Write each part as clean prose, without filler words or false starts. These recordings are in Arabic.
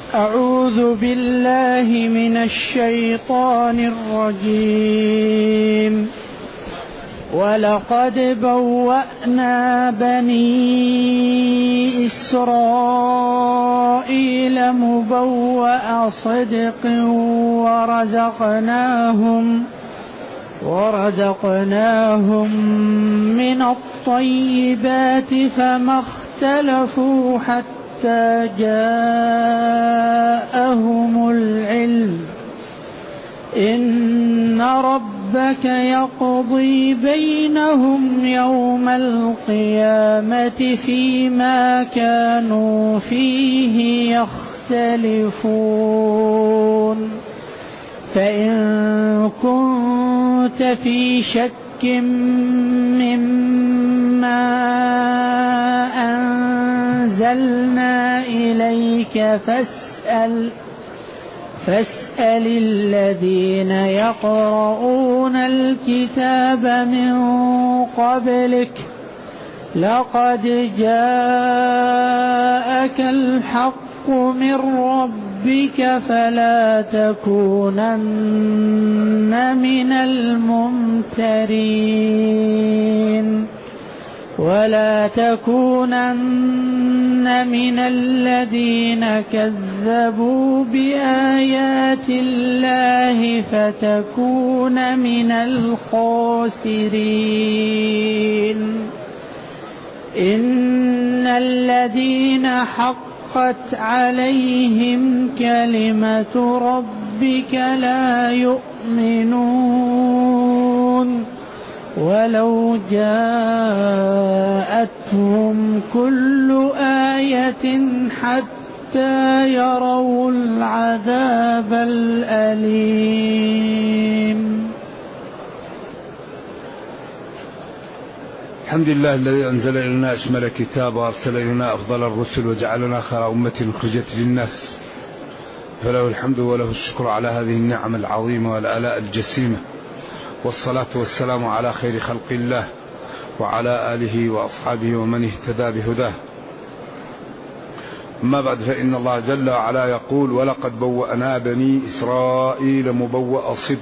أعوذ بالله من الشيطان الرجيم. ولقد بوأنا بني إسرائيل مبوأ صدق ورزقناهم من الطيبات فما اختلفوا حتى جاءهم العلم. إن ربك يقضي بينهم يوم القيامة فيما كانوا فيه يختلفون. فإن كنت في شك مما أنزلنا إليك فاسأل الذين يقرؤون الكتاب من قبلك لقد جاءك الحق من ربك فلا تكونن من الممترين ولا تكونن من الذين كذبوا بآيات الله فتكون من الخاسرين. إن الذين حقت عليهم كلمة ربك لا يؤمنون ولو جاءتهم كل آية حتى يروا العذاب الأليم. الحمد لله الذي أنزل إلينا أشمل كتاب وأرسل إلينا أفضل الرسل وجعلنا خير أمة أخرجت للناس، فله الحمد وله الشكر على هذه النعم العظيمة والآلاء الجسيمة، والصلاة والسلام على خير خلق الله وعلى آله وأصحابه ومن اهتدى بهداه. أما بعد، فإن الله جل وعلا يقول: ولقد بوأنا بني إسرائيل مبوأ صدق.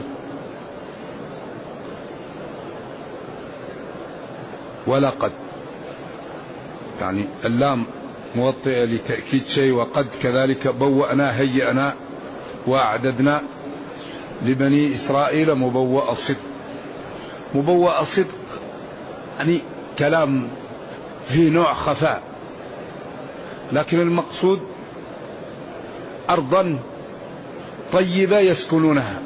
ولقد يعني اللام موطئة لتأكيد شيء، وقد كذلك بوأنا هيئنا وأعددنا لبني إسرائيل مبوأ صدق. مبوأ صدق يعني كلام فيه نوع خفاء، لكن المقصود أرضا طيبة يسكنونها.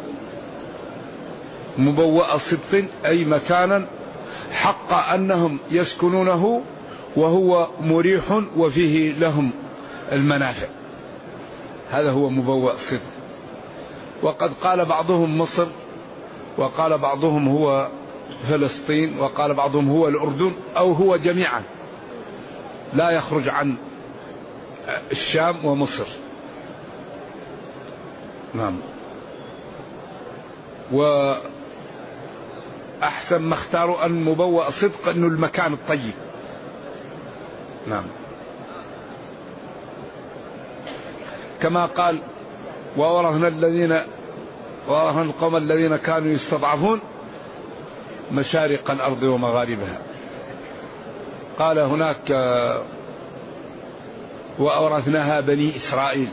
مبوأ صدق أي مكانا حق أنهم يسكنونه وهو مريح وفيه لهم المنافع، هذا هو مبوأ صدق. وقد قال بعضهم مصر، وقال بعضهم هو فلسطين، وقال بعضهم هو الأردن، أو هو جميعا لا يخرج عن الشام ومصر. نعم. وأحسن ما اختاروا أن مبوأ صدق أنه المكان الطيب. نعم. كما قال: وورثنا القوم الذين كانوا يستضعفون مشارق الأرض ومغاربها. قال هناك: وأورثناها بني إسرائيل.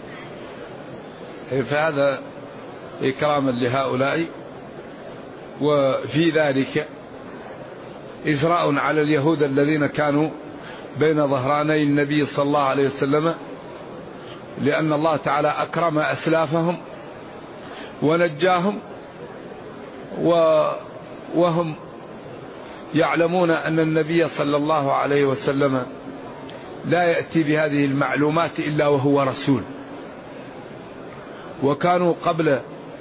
فهذا إكراما لهؤلاء، وفي ذلك إزراء على اليهود الذين كانوا بين ظهراني النبي صلى الله عليه وسلم، لأن الله تعالى أكرم أسلافهم ونجاهم، وهم يعلمون أن النبي صلى الله عليه وسلم لا يأتي بهذه المعلومات إلا وهو رسول. وكانوا قبل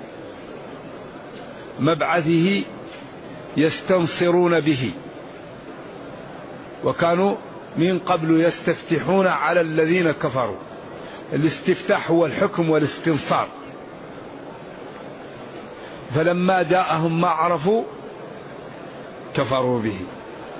مبعثه يستنصرون به، وكانوا من قبل يستفتحون على الذين كفروا. الاستفتاح هو الحكم والاستنصار. فلما جاءهم ما عرفوا كفروا به.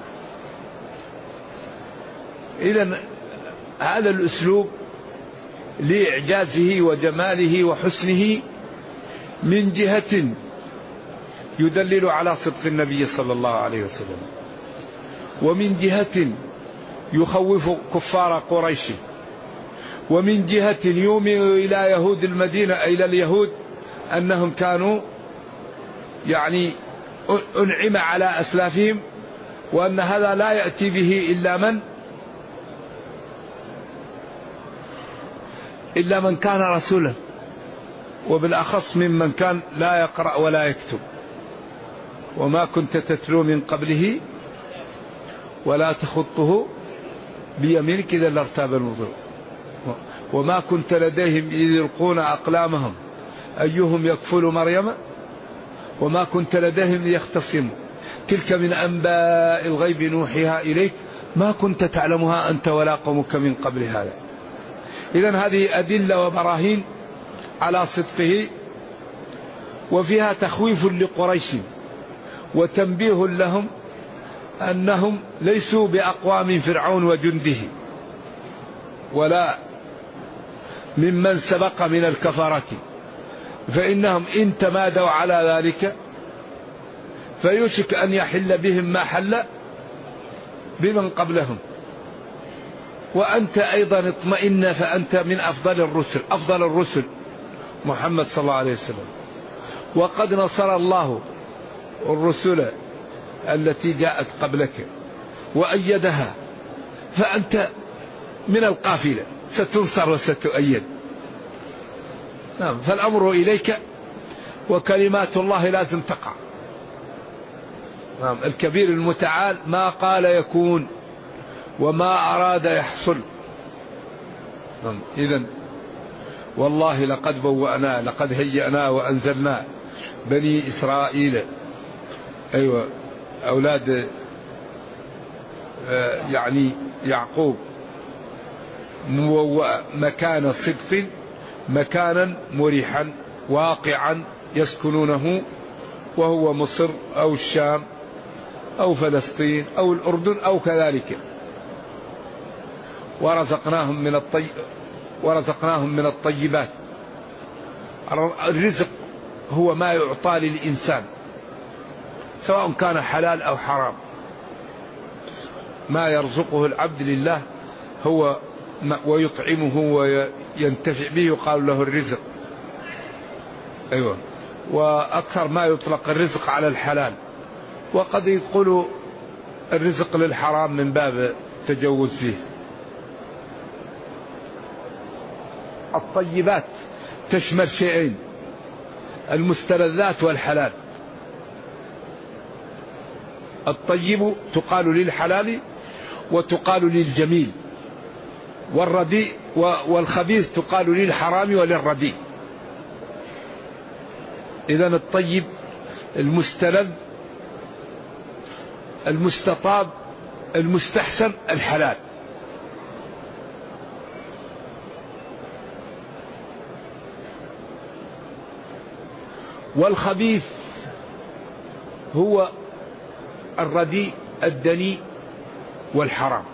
إذن هذا الأسلوب لإعجازه وجماله وحسنه، من جهة يدلل على صدق النبي صلى الله عليه وسلم، ومن جهة يخوف كفار قريش، ومن جهة يؤمن إلى يهود المدينة، إلى اليهود، أنهم كانوا يعني أنعم على أسلافهم، وأن هذا لا يأتي به إلا من كان رسولا، وبالأخص ممن كان لا يقرأ ولا يكتب. وما كنت تتلو من قبله ولا تخطه بيمينك إذا لارتاب المبطلون، وما كنت لديهم إذ يلقون أقلامهم أيهم يكفل مريم وما كنت لديهم ليختصموا، تلك من أنباء الغيب نوحيها إليك ما كنت تعلمها أنت ولا قومك من قبل هذا. إذن هذه أدلة وبراهين على صدقه، وفيها تخويف لقريش وتنبيه لهم أنهم ليسوا بأقوى من فرعون وجنده، ولا ممن سبق من الكفرة، فإنهم إن تمادوا على ذلك فيوشك أن يحل بهم ما حل بمن قبلهم. وأنت أيضا اطمئن، فأنت من أفضل الرسل محمد صلى الله عليه وسلم، وقد نصر الله الرسل التي جاءت قبلك وأيدها، فأنت من القافلة ستنصر وستؤيد. نعم، فالأمر إليك، وكلمات الله لازم تقع. نعم، الكبير المتعال ما قال يكون وما أراد يحصل. نعم، إذن والله لقد هيئنا وأنزلنا بني إسرائيل، أيوة أولاد يعني يعقوب، مكان صدق، مكانا مريحا واقعا يسكنونه، وهو مصر أو الشام أو فلسطين أو الأردن أو كذلك. ورزقناهم من الطيبات. الرزق هو ما يعطى للإنسان سواء كان حلال أو حرام، ما يرزقه العبد لله هو ويطعمه وينتفع به يقال له الرزق. أيوة، وأكثر ما يطلق الرزق على الحلال، وقد يقولوا الرزق للحرام من باب تجوز فيه. الطيبات تشمل شيئين: المستلذات والحلال. الطيب تقال للحلال وتقال للجميل، والرديء والخبيث تقال للحرام وللرديء. إذن الطيب المستلذ المستطاب المستحسن الحلال. والخبيث هو الرديء الدنيء والحرام.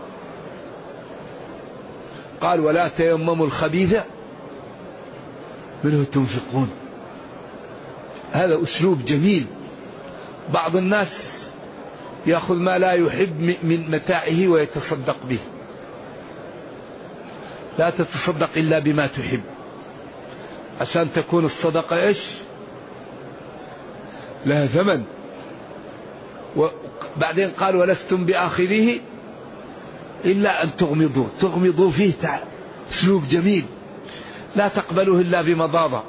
قال: ولا تيمموا الخبيث منه تنفقون. هذا أسلوب جميل. بعض الناس يأخذ ما لا يحب من متاعه ويتصدق به. لا تتصدق إلا بما تحب، عشان تكون الصدقة إيش؟ لها ثمن. وبعدين قال: ولستم بآخذيه إلا أن تغمضوا فيه. أسلوب جميل، لا تقبلوه إلا بمضاضة.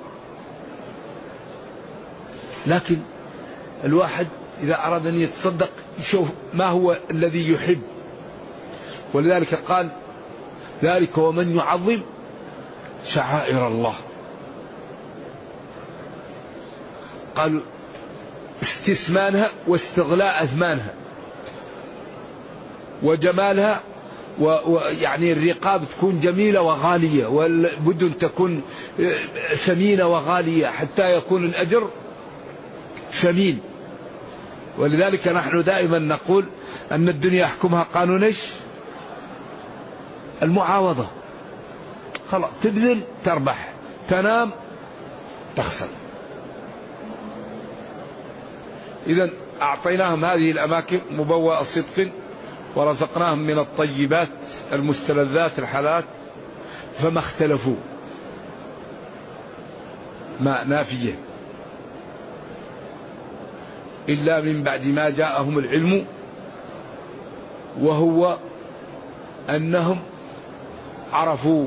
لكن الواحد إذا أراد أن يتصدق يشوف ما هو الذي يحب، ولذلك قال: ذلك ومن يعظم شعائر الله. قالوا استثمانها واستغلاء أثمانها وجمالها، ويعني الرقاب تكون جميلة وغالية، والبدن تكون ثمينة وغالية حتى يكون الأجر ثمين. ولذلك نحن دائما نقول أن الدنيا يحكمها قانون إيش؟ المعاوضة. خلاص تبذل تربح، تنام تخسر. إذن أعطيناهم هذه الأماكن مبوأ صدق، ورزقناهم من الطيبات المستلذات الحلال، فما اختلفوا ما نافية إلا من بعد ما جاءهم العلم، وهو أنهم عرفوا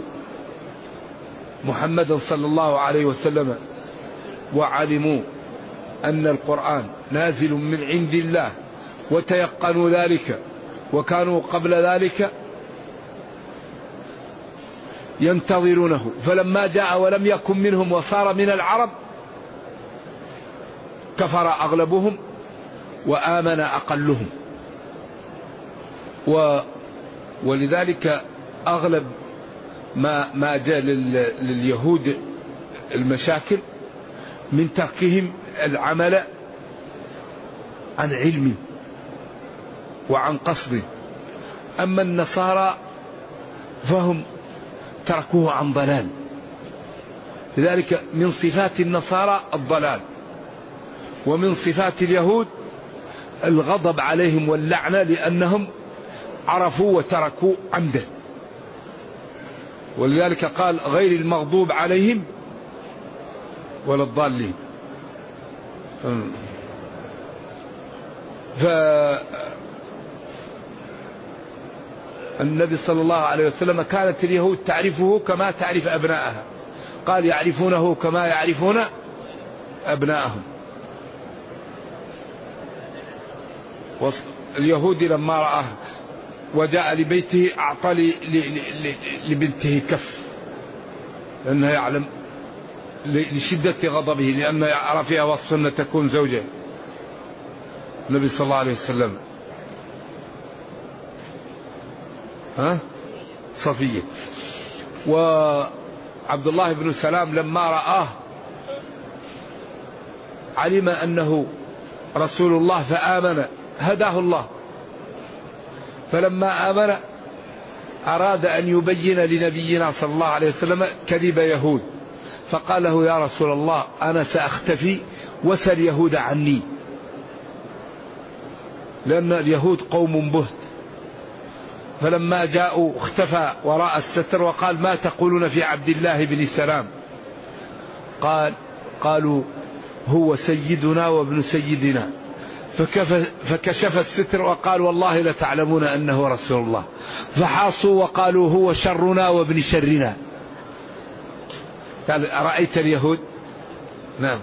محمدا صلى الله عليه وسلم، وعلموا أن القرآن نازل من عند الله، وتيقنوا ذلك، وكانوا قبل ذلك ينتظرونه. فلما جاء ولم يكن منهم وصار من العرب، كفر أغلبهم وآمن أقلهم. ولذلك أغلب ما جاء لليهود المشاكل من تركهم العمل عن علم وعن قصد. أما النصارى فهم تركوه عن ضلال. لذلك من صفات النصارى الضلال، ومن صفات اليهود الغضب عليهم واللعنة، لأنهم عرفوا وتركوا عمدا. ولذلك قال غير المغضوب عليهم ولا الضالين. فالنبي صلى الله عليه وسلم كانت اليهود تعرفه كما تعرف أبنائها، قال يعرفونه كما يعرفون أبنائهم. اليهودي لما رآه وجاء لبيته أعطى لبنته كف، لأنه يعلم لشدة غضبه، لأنه يعرف فيها وصف أن تكون زوجة النبي صلى الله عليه وسلم صفية. وعبد الله بن سلام لما رآه علم أنه رسول الله فآمن، هداه الله. فلما آمن أراد أن يبين لنبينا صلى الله عليه وسلم كذب يهود، فقال له يا رسول الله أنا سأختفي وسل يهود عني، لأن اليهود قوم بهت. فلما جاءوا اختفى وراء الستر وقال ما تقولون في عبد الله بن سلام؟ قالوا هو سيدنا وابن سيدنا. فكشف الستر وقال والله لتعلمون أنه رسول الله. فحاصوا وقالوا هو شرنا وابن شرنا. قال أرأيت اليهود؟ نعم.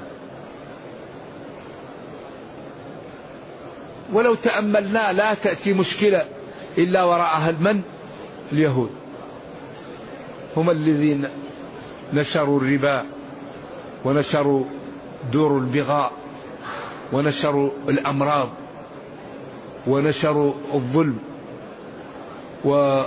ولو تأملنا لا تأتي مشكلة إلا وراءها من؟ اليهود. هم الذين نشروا الربا، ونشروا دور البغاء، ونشروا الأمراض، ونشروا الظلم، وكل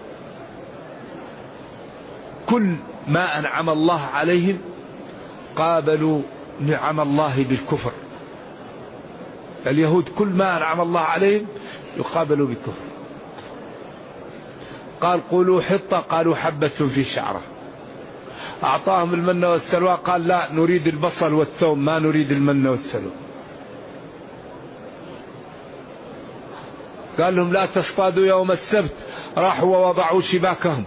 ما أنعم الله عليهم قابلوا نعم الله بالكفر. اليهود كل ما أنعم الله عليهم يقابلوا بالكفر. قال قولوا حطة، قالوا حبة في شعرة. أعطاهم المن والسلوى، قال لا نريد البصل والثوم ما نريد المن والسلوى. قال لهم لا تصطادوا يوم السبت، راحوا ووضعوا شباكهم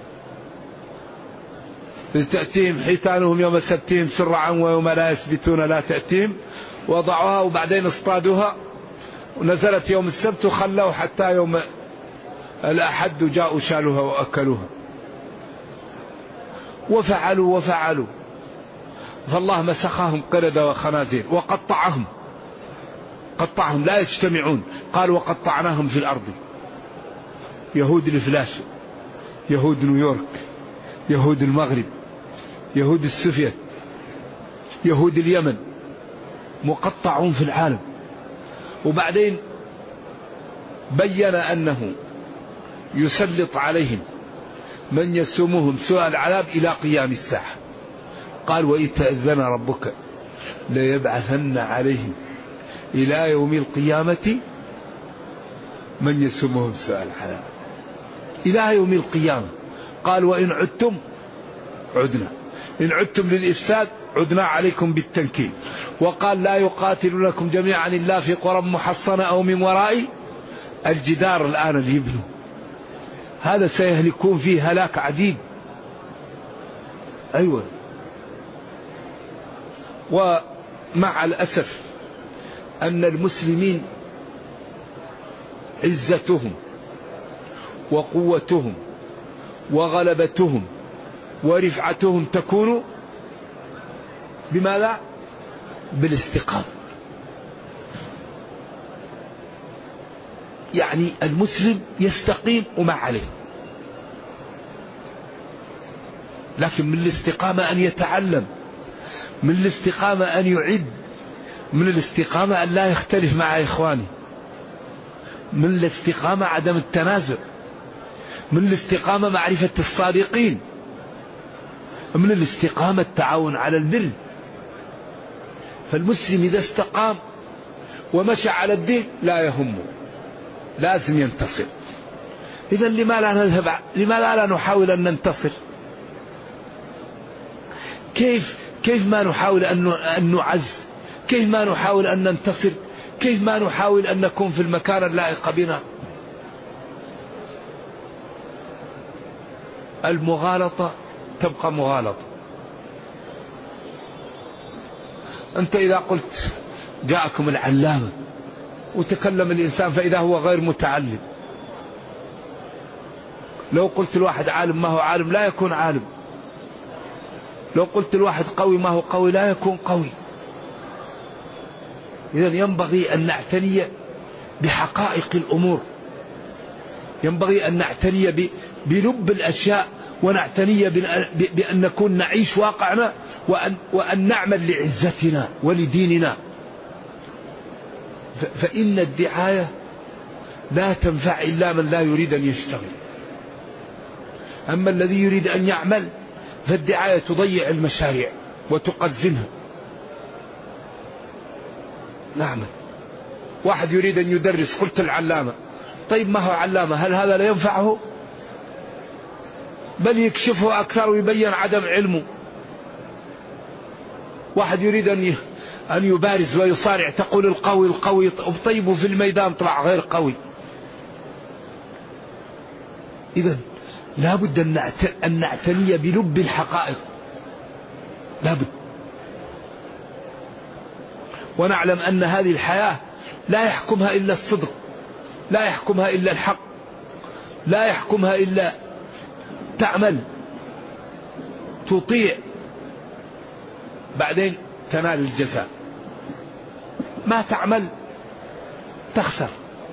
تأتيهم حيتانهم يوم سبتهم سرعا، ويوم لا يسبتون لا تأتيهم، وضعوها وبعدين اصطادوها، ونزلت يوم السبت وخلوا حتى يوم الأحد جاءوا شالوها وأكلوها. وفعلوا فالله مسخهم قردة وخنازير وقطعهم لا يجتمعون. قال وقطعناهم في الأرض. يهود الفلاش، يهود نيويورك، يهود المغرب، يهود السوفيت، يهود اليمن، مقطعون في العالم. وبعدين بين أنه يسلط عليهم من يسومهم سوء العذاب إلى قيام الساعة. قال وإذ تأذن ربك ليبعثن عليهم إلى يوم القيامة من يسومهم سوء العذاب إلى يوم القيامة. قال وإن عدتم عدنا، إن عدتم للإفساد عدنا عليكم بالتنكيل. وقال لا يقاتلونكم جميعا إلا في قرى محصنة أو من وراء الجدار الآن اللي يبنوا، هذا سيهلكون فيه هلاك عجيب. أيوة. ومع الأسف أن المسلمين عزتهم وقوتهم وغلبتهم ورفعتهم تكون بماذا؟ بالاستقامة. يعني المسلم يستقيم وما عليه، لكن من الاستقامة أن يتعلم، من الاستقامة أن يعد، من الاستقامة أن لا يختلف مع إخوانه، من الاستقامة عدم التنازع، من الاستقامة معرفة الصادقين، من الاستقامة التعاون على البر. فالمسلم إذا استقام ومشى على الدين لا يهمه، لازم ينتصر. إذن لما لا نحاول أن ننتصر؟ كيف ما نحاول أن نعز؟ كيف ما نحاول أن ننتصر؟ كيف ما نحاول أن نكون في المكان اللائق بنا؟ المغالطة تبقى مغالطة. أنت إذا قلت جاءكم العلامة وتكلم الإنسان فإذا هو غير متعلم، لو قلت الواحد عالم ما هو عالم لا يكون عالم، لو قلت الواحد قوي ما هو قوي لا يكون قوي. إذن ينبغي أن نعتني بحقائق الأمور، ينبغي أن نعتني بلب الأشياء، ونعتني بأن نكون نعيش واقعنا، وأن نعمل لعزتنا ولديننا. فإن الدعاية لا تنفع إلا من لا يريد أن يشتغل، أما الذي يريد أن يعمل فالدعاية تضيع المشاريع وتقزمها. نعمل. واحد يريد أن يدرس، قلت العلامة، طيب ما هو علامة؟ هل هذا لا ينفعه؟ بل يكشفه أكثر ويبين عدم علمه. واحد يريد أن يبارز ويصارع، تقول القوي القوي، طيب في الميدان طلع غير قوي. إذن لا بد أن نعتني بلب الحقائق، لا بد. ونعلم أن هذه الحياة لا يحكمها إلا الصدق، لا يحكمها إلا الحق، لا يحكمها إلا تعمل تطيع بعدين تنال الجزاء، ما تعمل تخسر.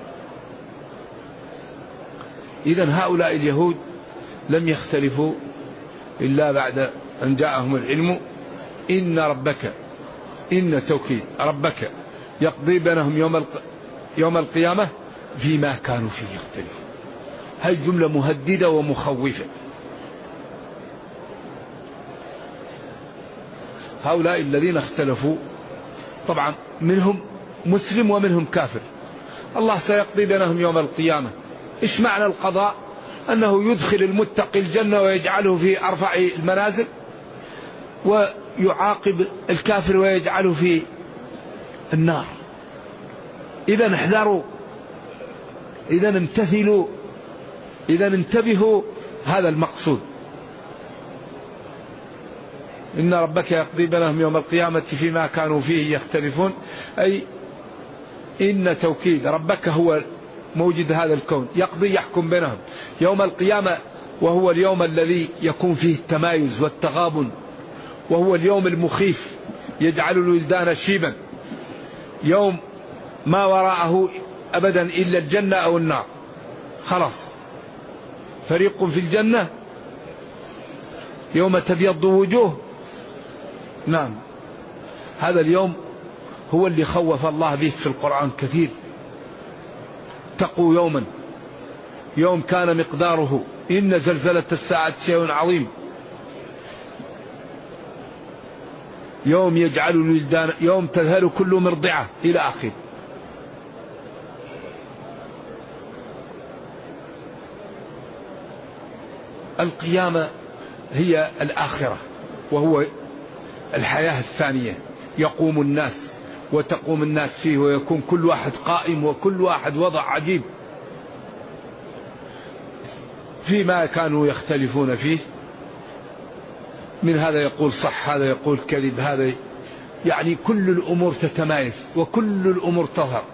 إذن هؤلاء اليهود لم يختلفوا إلا بعد أن جاءهم العلم. إن ربك، إن توكيد ربك يقضي بينهم يوم القيامة فيما كانوا فيه يختلفون. هاي جملة مهددة ومخوفة. هؤلاء الذين اختلفوا طبعا منهم مسلم ومنهم كافر، الله سيقضي بينهم يوم القيامة. إيش معنى القضاء؟ أنه يدخل المتقي الجنة ويجعله في أرفع المنازل، ويعاقب الكافر ويجعله في النار. إذا احذروا، إذا امتثلوا، إذا انتبهوا، هذا المقصود. إن ربك يقضي بينهم يوم القيامة فيما كانوا فيه يختلفون، أي إن توكيد ربك هو موجد هذا الكون، يقضي يحكم بينهم يوم القيامة، وهو اليوم الذي يكون فيه التمايز والتغابن، وهو اليوم المخيف يجعل الولدان شيبا، يوم ما وراءه أبدا إلا الجنة أو النار. خلاص، فريق في الجنة يوم تبيض وجوه. نعم، هذا اليوم هو اللي خوف الله به في القرآن كثير. اتقوا يوما، يوم كان مقداره، إن زلزلة الساعة شيء عظيم، يوم يجعل الولدان، يوم تذهل كل مرضعة إلى آخر. القيامة هي الآخرة، وهو الحياة الثانية، يقوم الناس وتقوم الناس فيه، ويكون كل واحد قائم وكل واحد وضع عجيب فيما كانوا يختلفون فيه، من هذا يقول صح، هذا يقول كذب، هذا يعني كل الأمور تتمايز وكل الأمور تظهر.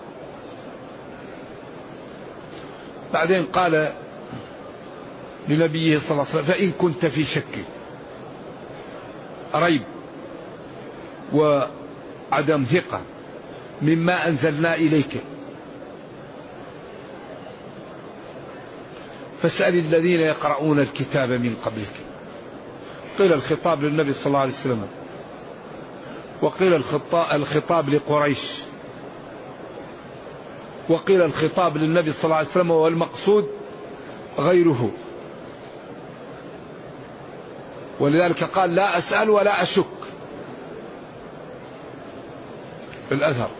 بعدين قال لنبيه صلى الله عليه وسلم: فإن كنت في شك ريب وعدم ثقة مما أنزلنا إليك فاسأل الذين يقرؤون الكتاب من قبلك. قيل الخطاب للنبي صلى الله عليه وسلم، وقيل الخطاب لقريش، وقيل الخطاب للنبي صلى الله عليه وسلم، والمقصود غيره. ولذلك قال: لا أسأل ولا أشك. في الأثر: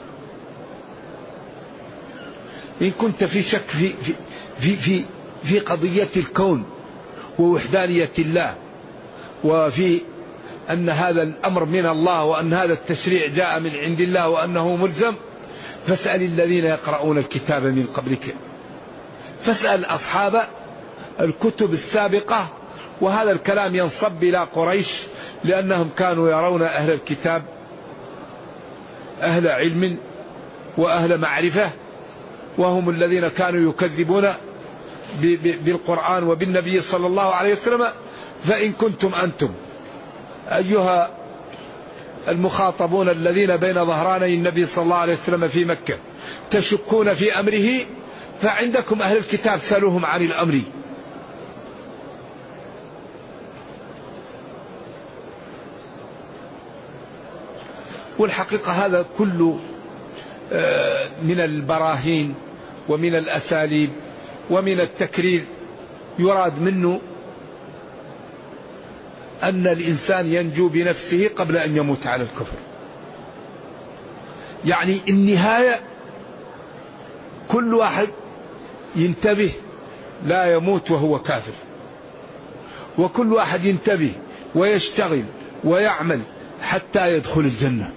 إن كنت في شك في قضية الكون ووحدانية الله، وفي أن هذا الأمر من الله، وأن هذا التشريع جاء من عند الله، وأنه ملزم، فاسأل الذين يقرؤون الكتاب من قبلك، فاسأل أصحاب الكتب السابقة. وهذا الكلام ينصب إلى قريش، لأنهم كانوا يرون أهل الكتاب أهل علم وأهل معرفة، وهم الذين كانوا يكذبون بالقرآن وبالنبي صلى الله عليه وسلم. فإن كنتم أنتم أيها المخاطبون الذين بين ظهراني النبي صلى الله عليه وسلم في مكة تشكون في أمره، فعندكم أهل الكتاب سألوهم عن الأمر. والحقيقة هذا كله من البراهين ومن الأساليب ومن التكرير، يراد منه أن الإنسان ينجو بنفسه قبل أن يموت على الكفر. يعني النهاية كل واحد ينتبه لا يموت وهو كافر، وكل واحد ينتبه ويشتغل ويعمل حتى يدخل الجنة.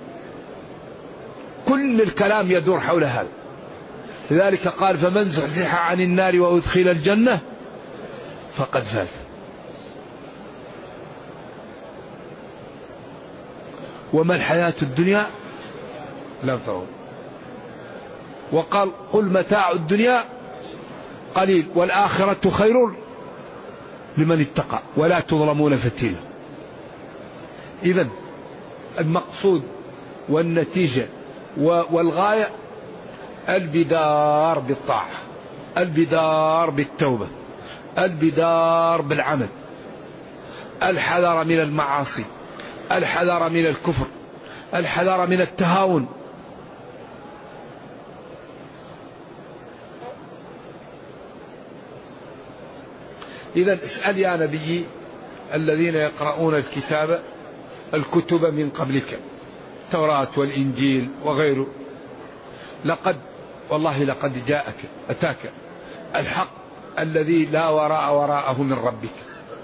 كل الكلام يدور حول هذا. لذلك قال: فمن زحزح عن النار وأدخل الجنة فقد فاز. وما الحياة الدنيا لا تعود. وقال: قل متاع الدنيا قليل والآخرة خير لمن اتقى ولا تظلمون فتيلا. إذن المقصود والنتيجة والغاية البدار بالطاعة، البدار بالتوبة، البدار بالعمل، الحذر من المعاصي، الحذر من الكفر، الحذر من التهاون. إذا اسأل يا نبي الذين يقرؤون الكتب من قبلك، التوراة والإنجيل وغيره، لقد جاءك أتاك الحق الذي لا وراءه من ربك.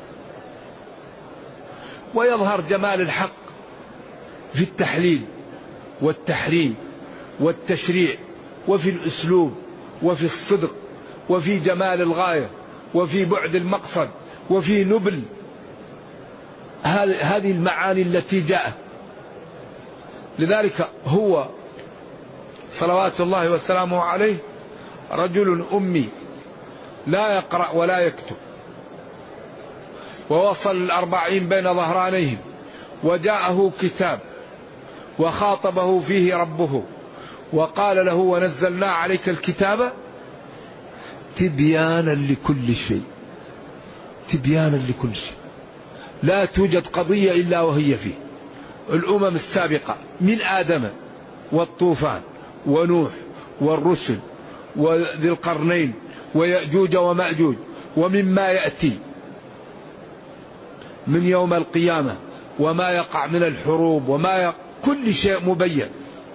ويظهر جمال الحق في التحليل والتحريم والتشريع، وفي الأسلوب، وفي الصدق، وفي جمال الغاية، وفي بعد المقصد، وفي نبل هذه المعاني التي جاءت. لذلك هو صلوات الله وسلامه عليه رجل أمي لا يقرأ ولا يكتب، ووصل 40 بين ظهرانيهم، وجاءه كتاب وخاطبه فيه ربه وقال له: ونزلنا عليك الكتاب تبيانا لكل شيء، تبيانا لكل شيء. لا توجد قضية إلا وهي فيه. الأمم السابقة من آدم والطوفان ونوح والرسل وذي القرنين ويأجوج ومأجوج، ومما يأتي من يوم القيامة وما يقع من الحروب كل شيء مبين.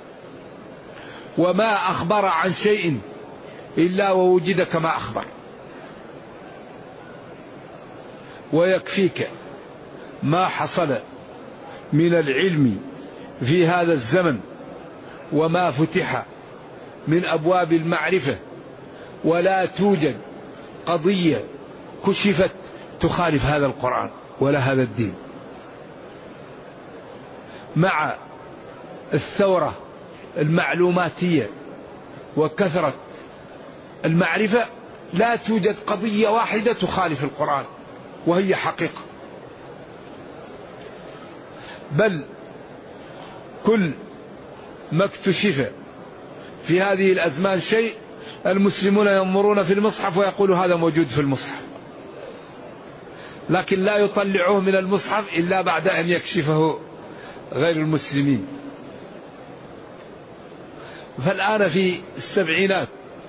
وما أخبر عن شيء إلا ووجد كما أخبر. ويكفيك ما حصل من العلم في هذا الزمن وما فتح من أبواب المعرفة، ولا توجد قضية كشفت تخالف هذا القرآن ولا هذا الدين. مع الثورة المعلوماتية وكثرة المعرفة لا توجد قضية واحدة تخالف القرآن، وهي حقيقة. بل كل ما اكتشف في هذه الأزمان شيء المسلمون ينظرون في المصحف ويقولوا هذا موجود في المصحف، لكن لا يطلعوه من المصحف إلا بعد أن يكشفه غير المسلمين. فالآن في السبعينات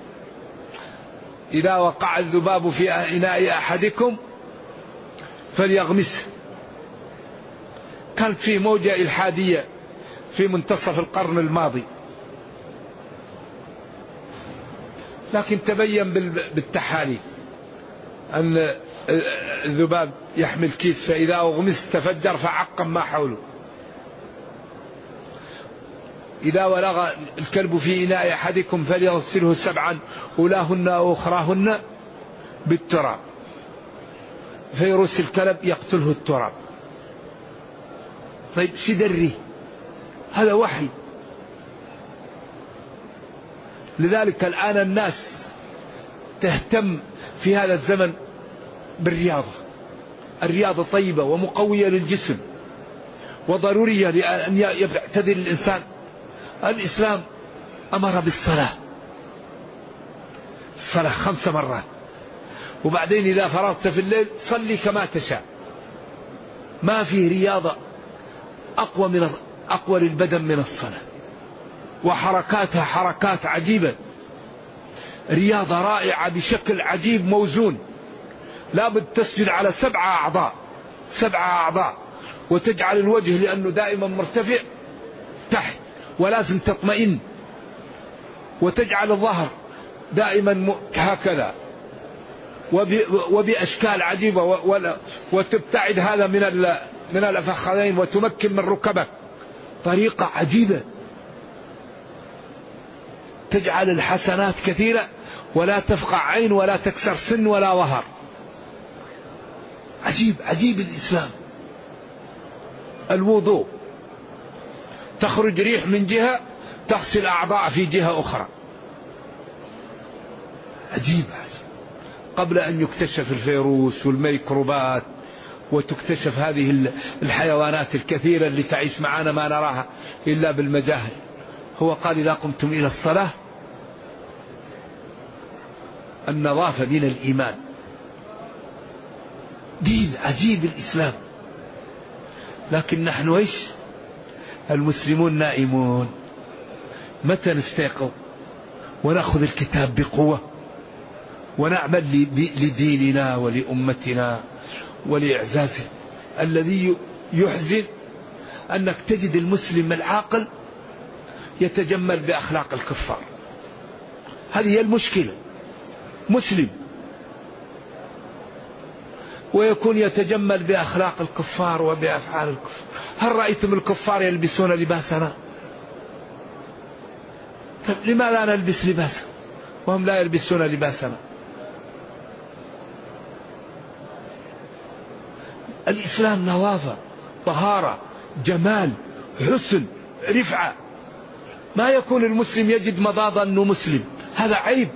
إذا وقع الذباب في إناء أحدكم فليغمسه. كانت في موجة إلحادية في منتصف القرن الماضي، لكن تبين بالتحاليل أن الذباب يحمل كيس، فإذا أغمس تفجر فعقم ما حوله. إذا ولغ الكلب في إناء أحدكم فليغسله 7 أولاهن وأخراهن بالتراب، فيرس الكلب يقتله التراب. طيب شدري هذا وحي. لذلك الآن الناس تهتم في هذا الزمن بالرياضة. الرياضة طيبة ومقوية للجسم وضرورية لأن يعتدل الإنسان. الإسلام أمر بالصلاة، الصلاة 5 مرات، وبعدين إذا فرغت في الليل صلي كما تشاء. ما في رياضة أقوى للبدن من الصلاة، وحركاتها حركات عجيبة، رياضة رائعة بشكل عجيب موزون. لابد تسجد على 7 أعضاء وتجعل الوجه لأنه دائما مرتفع تحت، ولازم تطمئن، وتجعل الظهر دائما هكذا وبأشكال عجيبة، وتبتعد هذا من الفخذين وتمكن من ركبك طريقة عجيبة تجعل الحسنات كثيرة ولا تفقع عين ولا تكسر سن ولا ظهر. عجيب الإسلام. الوضوء تخرج ريح من جهة تغسل أعضاء في جهة أخرى. عجيب. قبل أن يكتشف الفيروس والميكروبات وتكتشف هذه الحيوانات الكثيرة اللي تعيش معنا ما نراها إلا بالمجاهل، هو قال إذا قمتم إلى الصلاة. النظافة من الإيمان. دين عجيب الإسلام. لكن نحن إيش؟ المسلمون نائمون. متى نستيقظ ونأخذ الكتاب بقوة ونعمل لديننا ولأمتنا ولإعزازه؟ الذي يحزن أنك تجد المسلم العاقل يتجمل بأخلاق الكفار. هذه هي المشكلة. مسلم ويكون يتجمل بأخلاق الكفار وبأفعال الكفار. هل رأيتم الكفار يلبسون لباسنا؟ طيب لماذا نلبس لباسا وهم لا يلبسون لباسنا؟ الإسلام نظافة، طهارة، جمال، حسن، رفعة. ما يكون المسلم يجد مضاضا أنه مسلم، هذا عيب.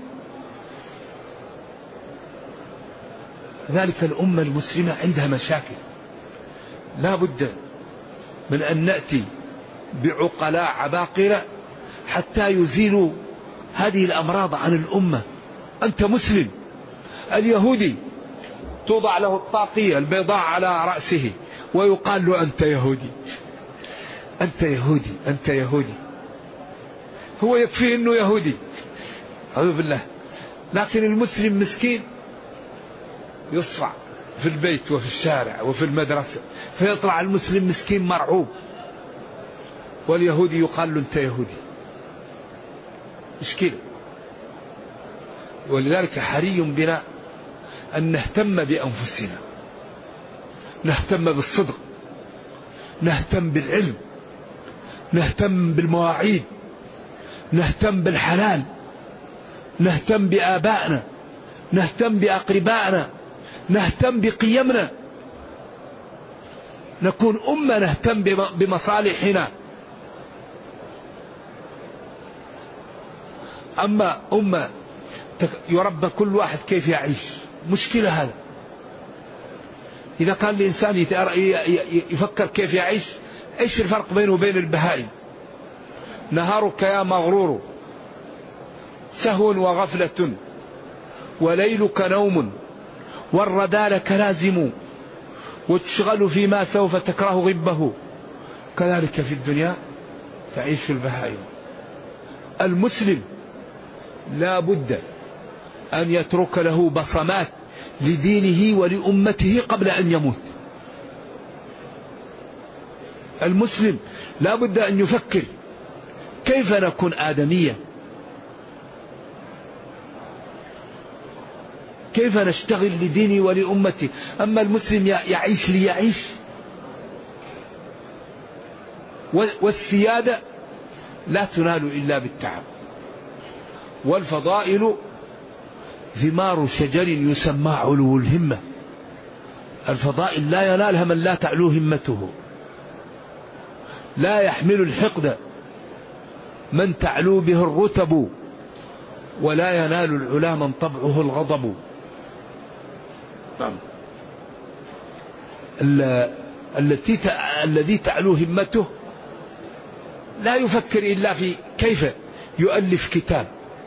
ذلك الأمة المسلمة عندها مشاكل، لا بد من أن نأتي بعقلاء عباقرة حتى يزيلوا هذه الأمراض عن الأمة. أنت مسلم. اليهودي توضع له الطاقية البيضاء على رأسه ويقال له أنت يهودي، أنت يهودي، أنت يهودي. هو يكفي أنه يهودي، أعوذ بالله. لكن المسلم مسكين يصرع في البيت وفي الشارع وفي المدرسة، فيطلع المسلم مسكين مرعوب، واليهودي يقال له أنت يهودي. مشكلة. ولذلك حري بنا أن نهتم بأنفسنا، نهتم بالصدق نهتم بالعلم، نهتم بالمواعيد، نهتم بالحلال، نهتم بآبائنا، نهتم بأقربائنا، نهتم بقيمنا، نكون أمة نهتم بمصالحنا. أما أمة يربى كل واحد كيف يعيش، مشكلة هذا. إذا كان الإنسان يفكر كيف يعيش، إيش الفرق بينه وبين البهائم؟ نهارك يا مغرور سهو وغفلة، وليلك نوم، والردى لك لازم، وتشغل فيما سوف تكره غبه، كذلك في الدنيا تعيش البهائم. المسلم لا بد أن يترك له بصمات لدينه ولأمته قبل أن يموت. المسلم لا بد أن يفكر كيف نكون آدميا، كيف نشتغل لديني ولأمتي. أما المسلم يعيش ليعيش، والسيادة لا تنال إلا بالتعب، والفضائل ثمار شجر يسمى علو الهمة. الفضائل لا ينالها من لا تعلو همته، لا يحمل الحقد من تعلو به الرتب، ولا ينال العلا من طبعه الغضب. الذي تعلو همته لا يفكر إلا في كيف يؤلف كتاب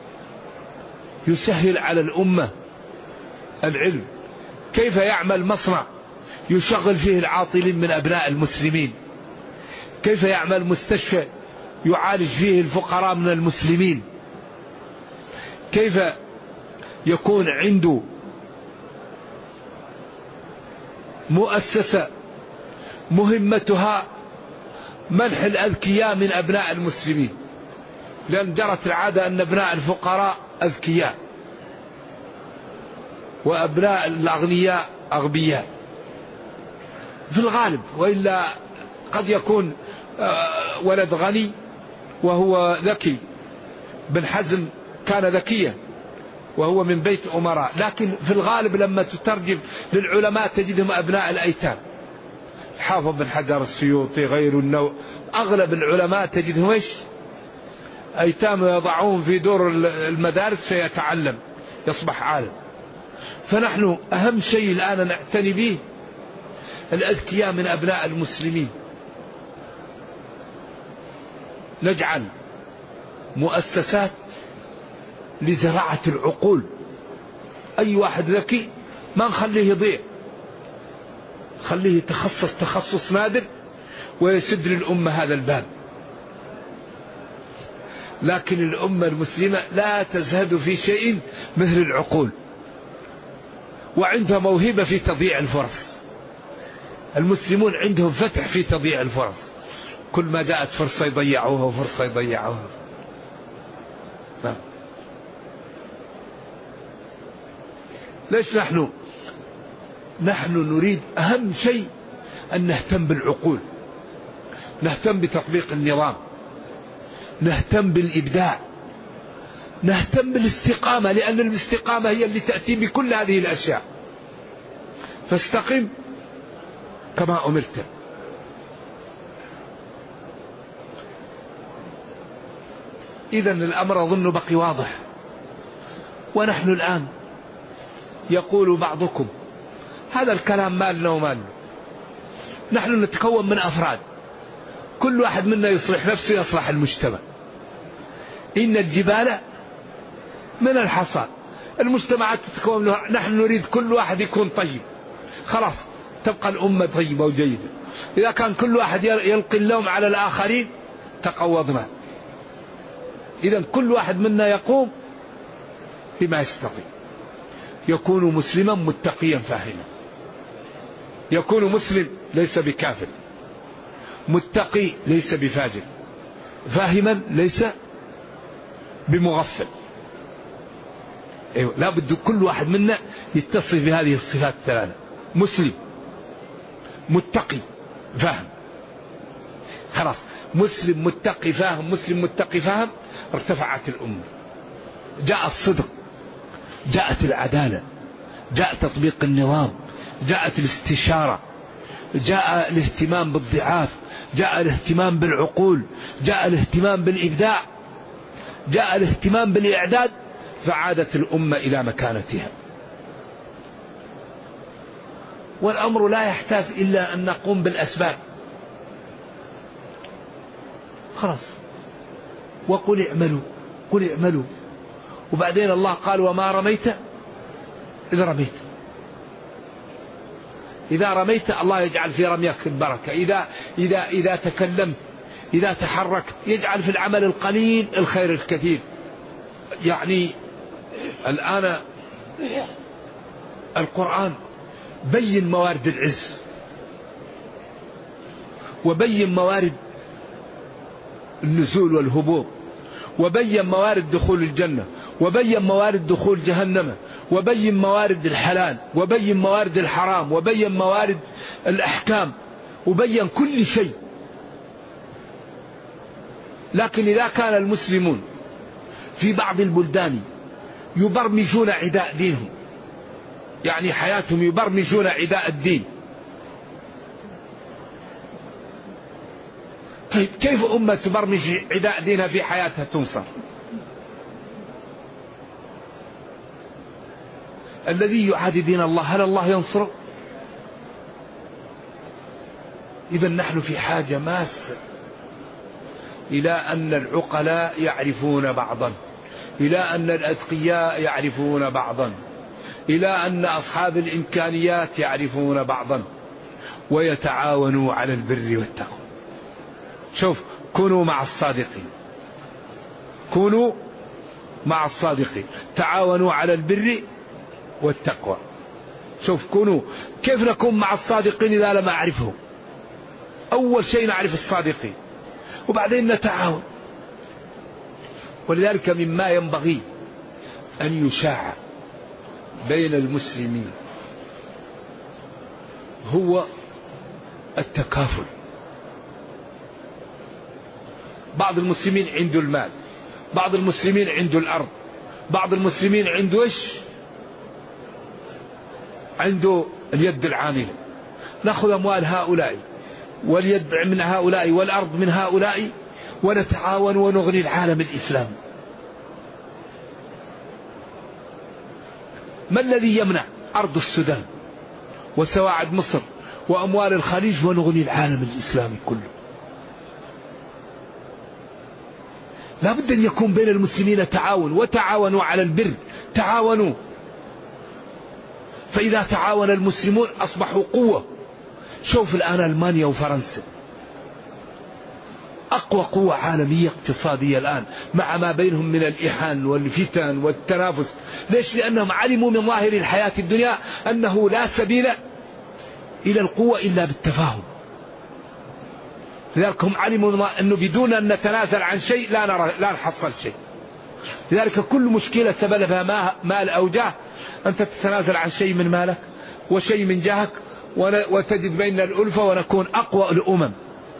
يسهل على الأمة العلم، كيف يعمل مصنع يشغل فيه العاطلين من أبناء المسلمين، كيف يعمل مستشفى يعالج فيه الفقراء من المسلمين، كيف يكون عنده مؤسسة مهمتها منح الأذكياء من أبناء المسلمين، لأن جرت العادة أن أبناء الفقراء أذكياء وأبناء الأغنياء أغبياء في الغالب. وإلا قد يكون ولد غني وهو ذكي، بن حزم كان ذكيا وهو من بيت أمراء، لكن في الغالب لما تترجم للعلماء تجدهم أبناء الأيتام. حافظ بن حجر السيوطي غير النووي، أغلب العلماء تجدهم إيش؟ أيتام يضعون في دور المدارس فيتعلم يصبح عالم. فنحن أهم شيء الآن نعتني به الأذكياء من أبناء المسلمين، نجعل مؤسسات لزراعة العقول. أي واحد ذكي ما نخليه يضيع، خليه يتخصص تخصص نادر ويسد للأمة هذا الباب. لكن الأمة المسلمة لا تزهد في شيء مثل العقول، وعندها موهبة في تضييع الفرص. المسلمون عندهم فتح في تضييع الفرص، كل ما جاءت فرصة يضيعوها وفرصة يضيعوها. ليش نحن نريد أهم شيء أن نهتم بالعقول، نهتم بتطبيق النظام، نهتم بالإبداع، نهتم بالاستقامة، لأن الاستقامة هي اللي تأتي بكل هذه الأشياء. فاستقم كما أمرت. إذن الأمر أظن بقي واضح. ونحن الآن يقول بعضكم هذا الكلام مالنا ومالنا. نحن نتكون من أفراد، كل واحد منا يصلح نفسه يصلح المجتمع. إن الجبال من الحصى، المجتمعات تتكون منها. نحن نريد كل واحد يكون طيب، خلاص تبقى الأمة طيبة وجيدة. إذا كان كل واحد يلقي اللوم على الآخرين تقوضنا. إذن كل واحد منا يقوم بما يستطيع، يكون مسلما متقيا فاهما، يكون مسلم ليس بكافر، متقي ليس بفاجر، فاهما ليس بمغفل. أيوة، لا بد كل واحد منا يتصف بهذه الصفات الثلاثة: مسلم، متقي، فاهم. خلاص مسلم متقي فاهم، مسلم متقي فاهم، ارتفعت الأمة. جاء الصدق، جاءت العدالة، جاء تطبيق النظام، جاءت الاستشارة، جاء الاهتمام بالضعاف، جاء الاهتمام بالعقول، جاء الاهتمام بالإبداع، جاء الاهتمام بالإعداد، فعادت الأمة إلى مكانتها. والأمر لا يحتاج إلا أن نقوم بالأسباب. خلاص، وقل اعملوا، قل اعملوا. وبعدين الله قال وما رميت إذ رميت. إذا رميت الله يجعل في رميك البركة. إذا تكلمت، إذا تحركت، يجعل في العمل القليل الخير الكثير. يعني الآن القرآن بين موارد العز، وبين موارد النزول والهبوط، وبين موارد دخول الجنة، وبين موارد دخول جهنم، وبين موارد الحلال، وبين موارد الحرام، وبين موارد الأحكام، وبين كل شيء. لكن إذا كان المسلمون في بعض البلدان يبرمجون عداء دينهم، يعني حياتهم يبرمجون عداء الدين، كيف أمة تبرمج عداء دينها في حياتها تنصر؟ الذي يعادي دين الله هل الله ينصره؟ إذا نحن في حاجة ماسة إلى أن العقلاء يعرفون بعضا، إلى أن الأتقياء يعرفون بعضا، إلى أن أصحاب الإمكانيات يعرفون بعضا، ويتعاونوا على البر والتقوى. شوف، كونوا مع الصادقين، كونوا مع الصادقين، تعاونوا على البر والتقوى. شوف، كونوا، كيف نكون مع الصادقين إذا لم أعرفهم؟ أول شيء نعرف الصادقين، وبعدين نتعاون. ولذلك مما ينبغي أن يشاع بين المسلمين هو التكافل. بعض المسلمين عنده المال، بعض المسلمين عنده الأرض، بعض المسلمين عنده إيش؟ عنده اليد العاملة. نأخذ أموال هؤلاء واليد من هؤلاء والأرض من هؤلاء، ونتعاون ونغني العالم الإسلامي. ما الذي يمنع أرض السودان وسواعد مصر وأموال الخليج ونغني العالم الإسلامي كله؟ لا بد أن يكون بين المسلمين تعاون، وتعاونوا على البر، تعاونوا. فإذا تعاون المسلمون أصبحوا قوة. شوف الآن ألمانيا وفرنسا أقوى قوة عالمية اقتصادية الآن، مع ما بينهم من الإحان والفتن والتنافس. ليش؟ لأنهم علموا من ظاهر الحياة الدنيا أنه لا سبيل إلى القوة إلا بالتفاهم. لذلك هم علموا أنه بدون أن نتنازل عن شيء لا نحصل شيء. لذلك كل مشكلة سببها مال أو جاه، أنت تتنازل عن شيء من مالك وشيء من جاهك، وتجد بيننا الألفة ونكون أقوى الأمم.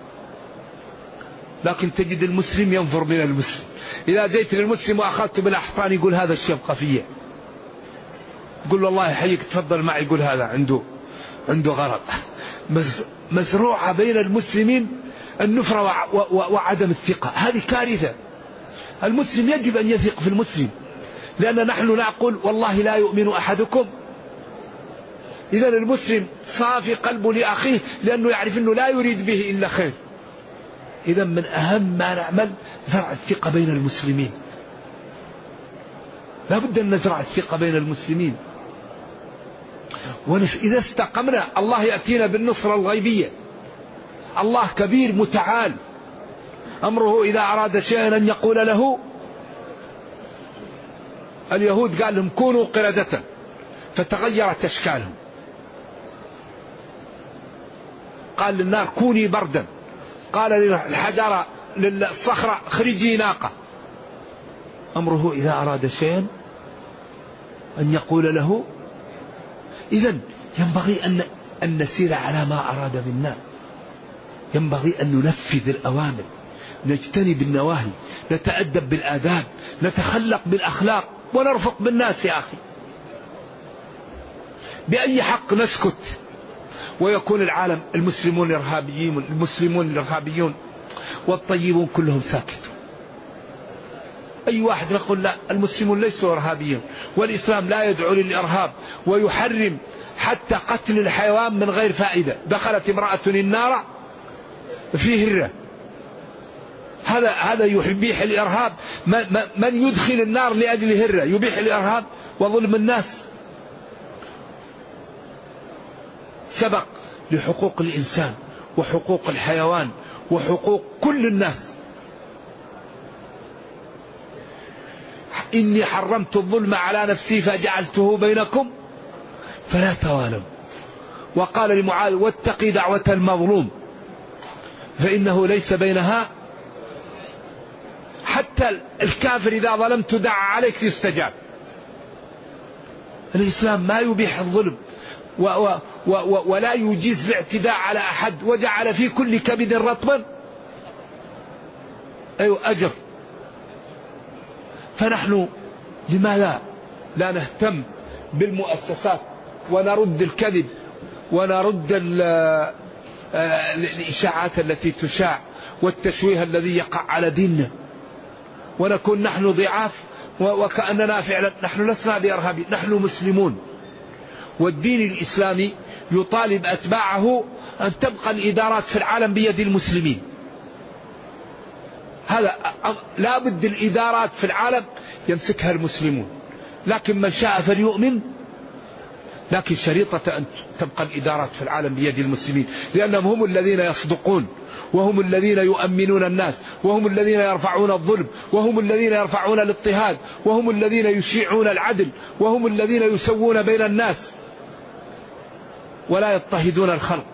لكن تجد المسلم ينظر من المسلم. إذا جيت للمسلم وأخذت بالأحصان يقول هذا الشبقة فيه، يقول والله يحييك تفضل معي، يقول هذا عنده غرض. مزروعة بين المسلمين النفرة وعدم الثقة. هذه كارثة. المسلم يجب أن يثق في المسلم، لأن نحن نقول والله لا يؤمن أحدكم. إذا المسلم صافي قلبه لأخيه، لأنه يعرف أنه لا يريد به إلا خير. إذا من أهم ما نعمل زرع الثقة بين المسلمين. لا بد أن نزرع الثقة بين المسلمين. وإذا استقمنا الله يأتينا بالنصرة الغيبية. الله كبير متعال، أمره إذا أراد شيئا أن يقول له. اليهود قال لهم كونوا قردة فتغيرت أشكالهم. قال للنار كوني بردا، قال للحجرة للصخرة اخرجي ناقة. أمره إذا أراد شيئا أن يقول له. إذن ينبغي أن نسير على ما أراد منا. ينبغي أن ننفذ الأوامر، نجتنب النواهي، نتأدب بالآداب، نتخلق بالأخلاق، ونرفق بالناس يا أخي. بأي حق نسكت ويكون العالم المسلمون الإرهابيون والطيبون كلهم ساكتون؟ أي واحد نقول لا، المسلمون ليسوا إرهابيين، والإسلام لا يدعو للإرهاب ويحرم حتى قتل الحيوان من غير فائدة. دخلت امرأة النار في هرة، هذا يبيح الإرهاب. من يدخل النار لأجل هرة يبيح الإرهاب وظلم الناس. سبق لحقوق الإنسان وحقوق الحيوان وحقوق كل الناس. إني حرمت الظلم على نفسي فجعلته بينكم فلا توالوا. وقال لمعاذ واتقي دعوة المظلوم فإنه ليس بينها، حتى الكافر إذا ظلمت دعا عليك يستجاب. الإسلام ما يبيح الظلم ولا يجيز الاعتداء على أحد، وجعل في كل كبد رطبا أجر. فنحن لماذا لا نهتم بالمؤسسات ونرد الكذب ونرد الإشاعات التي تشاع والتشويه الذي يقع على ديننا، ونكون نحن ضعاف وكأننا فعلا نحن لسنا بإرهابي، نحن مسلمون. والدين الإسلامي يطالب أتباعه أن تبقى الإدارات في العالم بيد المسلمين. هذا لا بد الإدارات في العالم يمسكها المسلمون، لكن من شاء فليؤمن. لكن شريطة أن تبقى الإدارات في العالم بيد المسلمين، لأنهم هم الذين يصدقون، وهم الذين يؤمنون الناس، وهم الذين يرفعون الظلم، وهم الذين يرفعون الاضطهاد، وهم الذين يشيعون العدل، وهم الذين يسوون بين الناس ولا يضطهدون الخلق.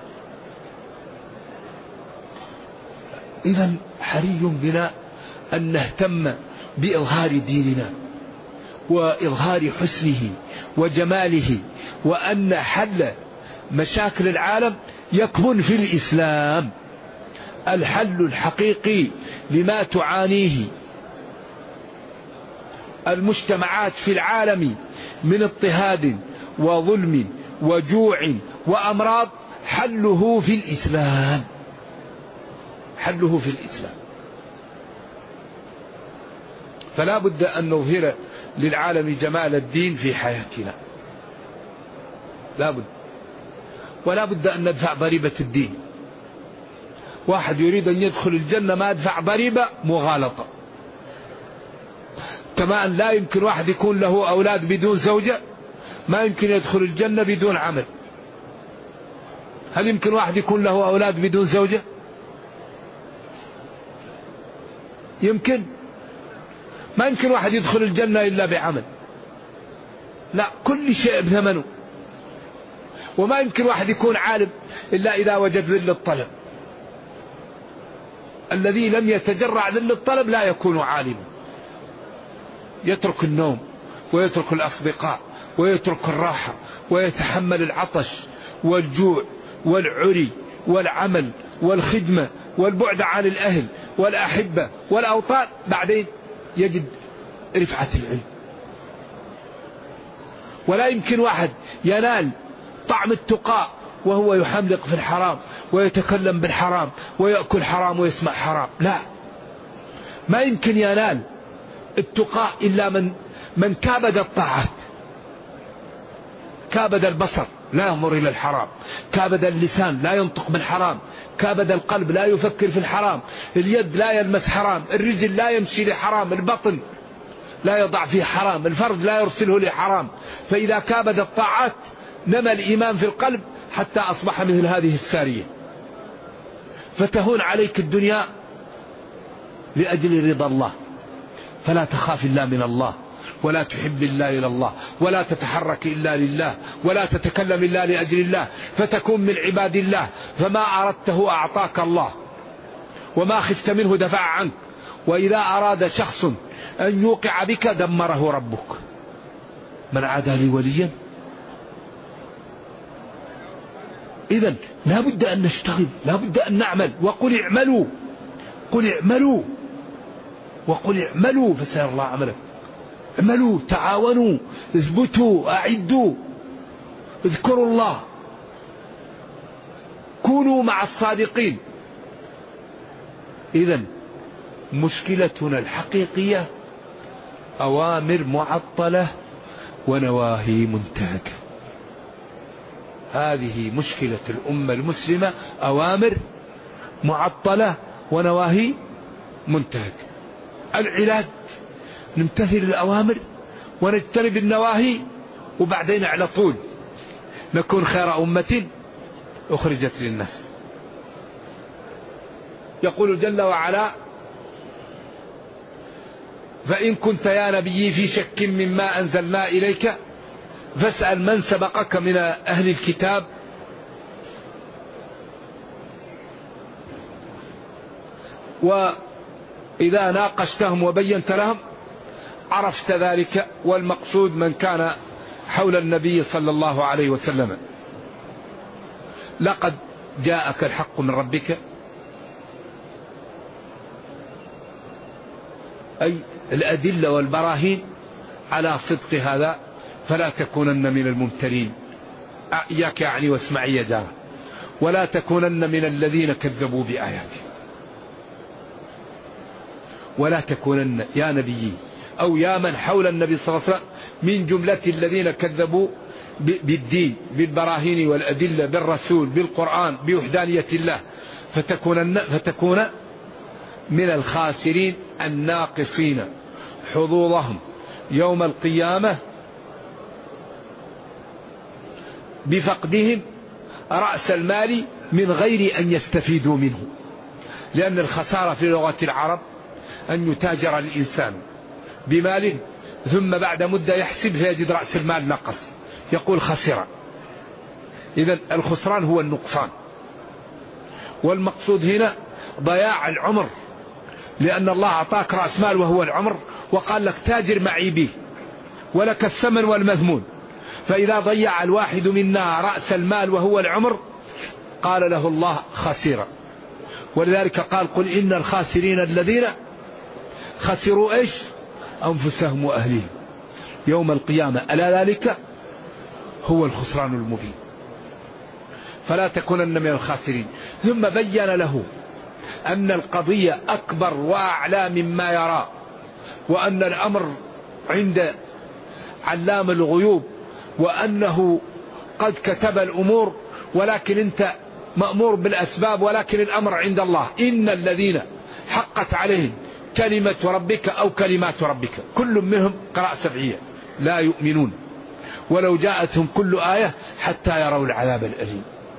إذن حري بنا أن نهتم بإظهار ديننا وإظهار حسنه وجماله، وأن حل مشاكل العالم يكمن في الإسلام. الحل الحقيقي لما تعانيه المجتمعات في العالم من اضطهاد وظلم وجوع وأمراض حله في الإسلام، حله في الإسلام. فلا بد أن نظهر للعالم جمال الدين في حياتنا، لا بد. ولا بد أن ندفع ضريبة الدين. واحد يريد أن يدخل الجنة ما يدفع ضريبة مغالطة. كما أن لا يمكن واحد يكون له أولاد بدون زوجة، ما يمكن يدخل الجنة بدون عمل. هل يمكن واحد يكون له أولاد بدون زوجة؟ يمكن؟ ما يمكن واحد يدخل الجنة إلا بعمل. لا، كل شيء بثمنه. وما يمكن واحد يكون عالم إلا إذا وجد ذل الطلب. الذي لم يتجرع ذل الطلب لا يكون عالما. يترك النوم ويترك الأصدقاء ويترك الراحة ويتحمل العطش والجوع والعري والعمل والخدمة والبعد عن الأهل والأحبة والأوطان، بعدين يجد رفعة العلم. ولا يمكن واحد ينال طعم التقاء وهو يحملق في الحرام ويتكلم بالحرام ويأكل حرام ويسمع حرام. لا، ما يمكن ينال التقاء إلا من كابد الطاعات، كابد البصر لا ينظر إلى الحرام، كابد اللسان لا ينطق بالحرام، كابد القلب لا يفكر في الحرام، اليد لا يلمس حرام، الرجل لا يمشي لحرام، البطن لا يضع فيه حرام، الفرد لا يرسله لحرام. فإذا كابد الطاعات نمى الإيمان في القلب حتى أصبح مثل هذه السارية، فتهون عليك الدنيا لأجل رضا الله، فلا تخاف إلا من الله، ولا تحب إلا إلى الله، ولا تتحرك إلا لله، ولا تتكلم إلا لأجل الله، فتكون من عباد الله. فما أردته أعطاك الله، وما خفت منه دفع عنك. وإذا أراد شخص أن يوقع بك دمره ربك. من عادى لي وليا إذن لا بد أن نشتغل، لا بد أن نعمل. وقل اعملوا، قل اعملوا، وقل اعملوا فسيرى الله عملكم. اعملوا، تعاونوا، اثبتوا، أعدوا، اذكروا الله، كونوا مع الصادقين. إذن مشكلتنا الحقيقية أوامر معطلة ونواهي منتهكة. هذه مشكلة الأمة المسلمة، أوامر معطلة ونواهي منتهكة. العلاج نمتثل الأوامر ونجتنب النواهي، وبعدين على طول نكون خير أمة أخرجت للناس. يقول جل وعلا: فإن كنت يا نبي في شك مما أنزلنا إليك فاسأل من سبقك من أهل الكتاب وإذا ناقشتهم وبينت لهم عرفت ذلك. والمقصود من كان حول النبي صلى الله عليه وسلم. لقد جاءك الحق من ربك، أي الأدلة والبراهين على صدق هذا، فلا تكونن من الممترين. إياك يعني واسمعي يا جار، ولا تكونن من الذين كذبوا بآياتي، ولا تكونن يا نبي أو يا من حول النبي صلى الله عليه وسلم من جملة الذين كذبوا بالدين، بالبراهين والأدلة، بالرسول، بالقرآن، بوحدانية الله، فتكون من الخاسرين الناقصين حظوظهم يوم القيامة بفقدهم رأس المال من غير أن يستفيدوا منه. لأن الخسارة في لغة العرب أن يتاجر الإنسان بمال ثم بعد مدة يحسب فيجد رأس المال نقص، يقول خسر. إذن الخسران هو النقصان، والمقصود هنا ضياع العمر، لأن الله أعطاك رأس مال وهو العمر، وقال لك تاجر معي به ولك الثمن والمذمون. فإذا ضيع الواحد منا رأس المال وهو العمر قال له الله خسيرا. ولذلك قال: قل إن الخاسرين الذين خسروا إيش؟ أنفسهم وأهليهم يوم القيامة، ألا ذلك هو الخسران المبين. فلا تكونن من الخاسرين. ثم بين له أن القضية أكبر وأعلى مما يرى، وأن الأمر عند علام الغيوب، وأنه قد كتب الأمور، ولكن أنت مأمور بالأسباب، ولكن الأمر عند الله. إن الذين حقت عليهم كلمة ربك أو كلمات ربك، كل منهم قراءة سبعية، لا يؤمنون ولو جاءتهم كل آية حتى يروا العذاب الأليم.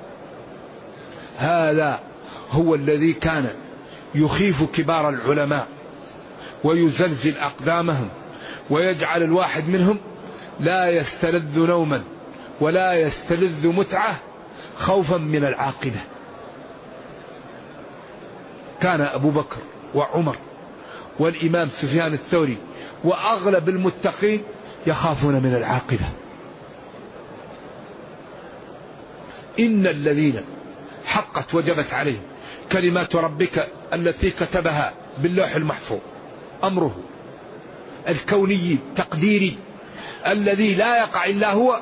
هذا هو الذي كان يخيف كبار العلماء ويزلزل أقدامهم، ويجعل الواحد منهم لا يستلذ نوما ولا يستلذ متعة خوفا من العاقبة. كان أبو بكر وعمر والإمام سفيان الثوري وأغلب المتقين يخافون من العاقبة. إن الذين حقت وجبت عليهم كلمات ربك التي كتبها باللوح المحفوظ، أمره الكوني التقديري الذي لا يقع إلا هو،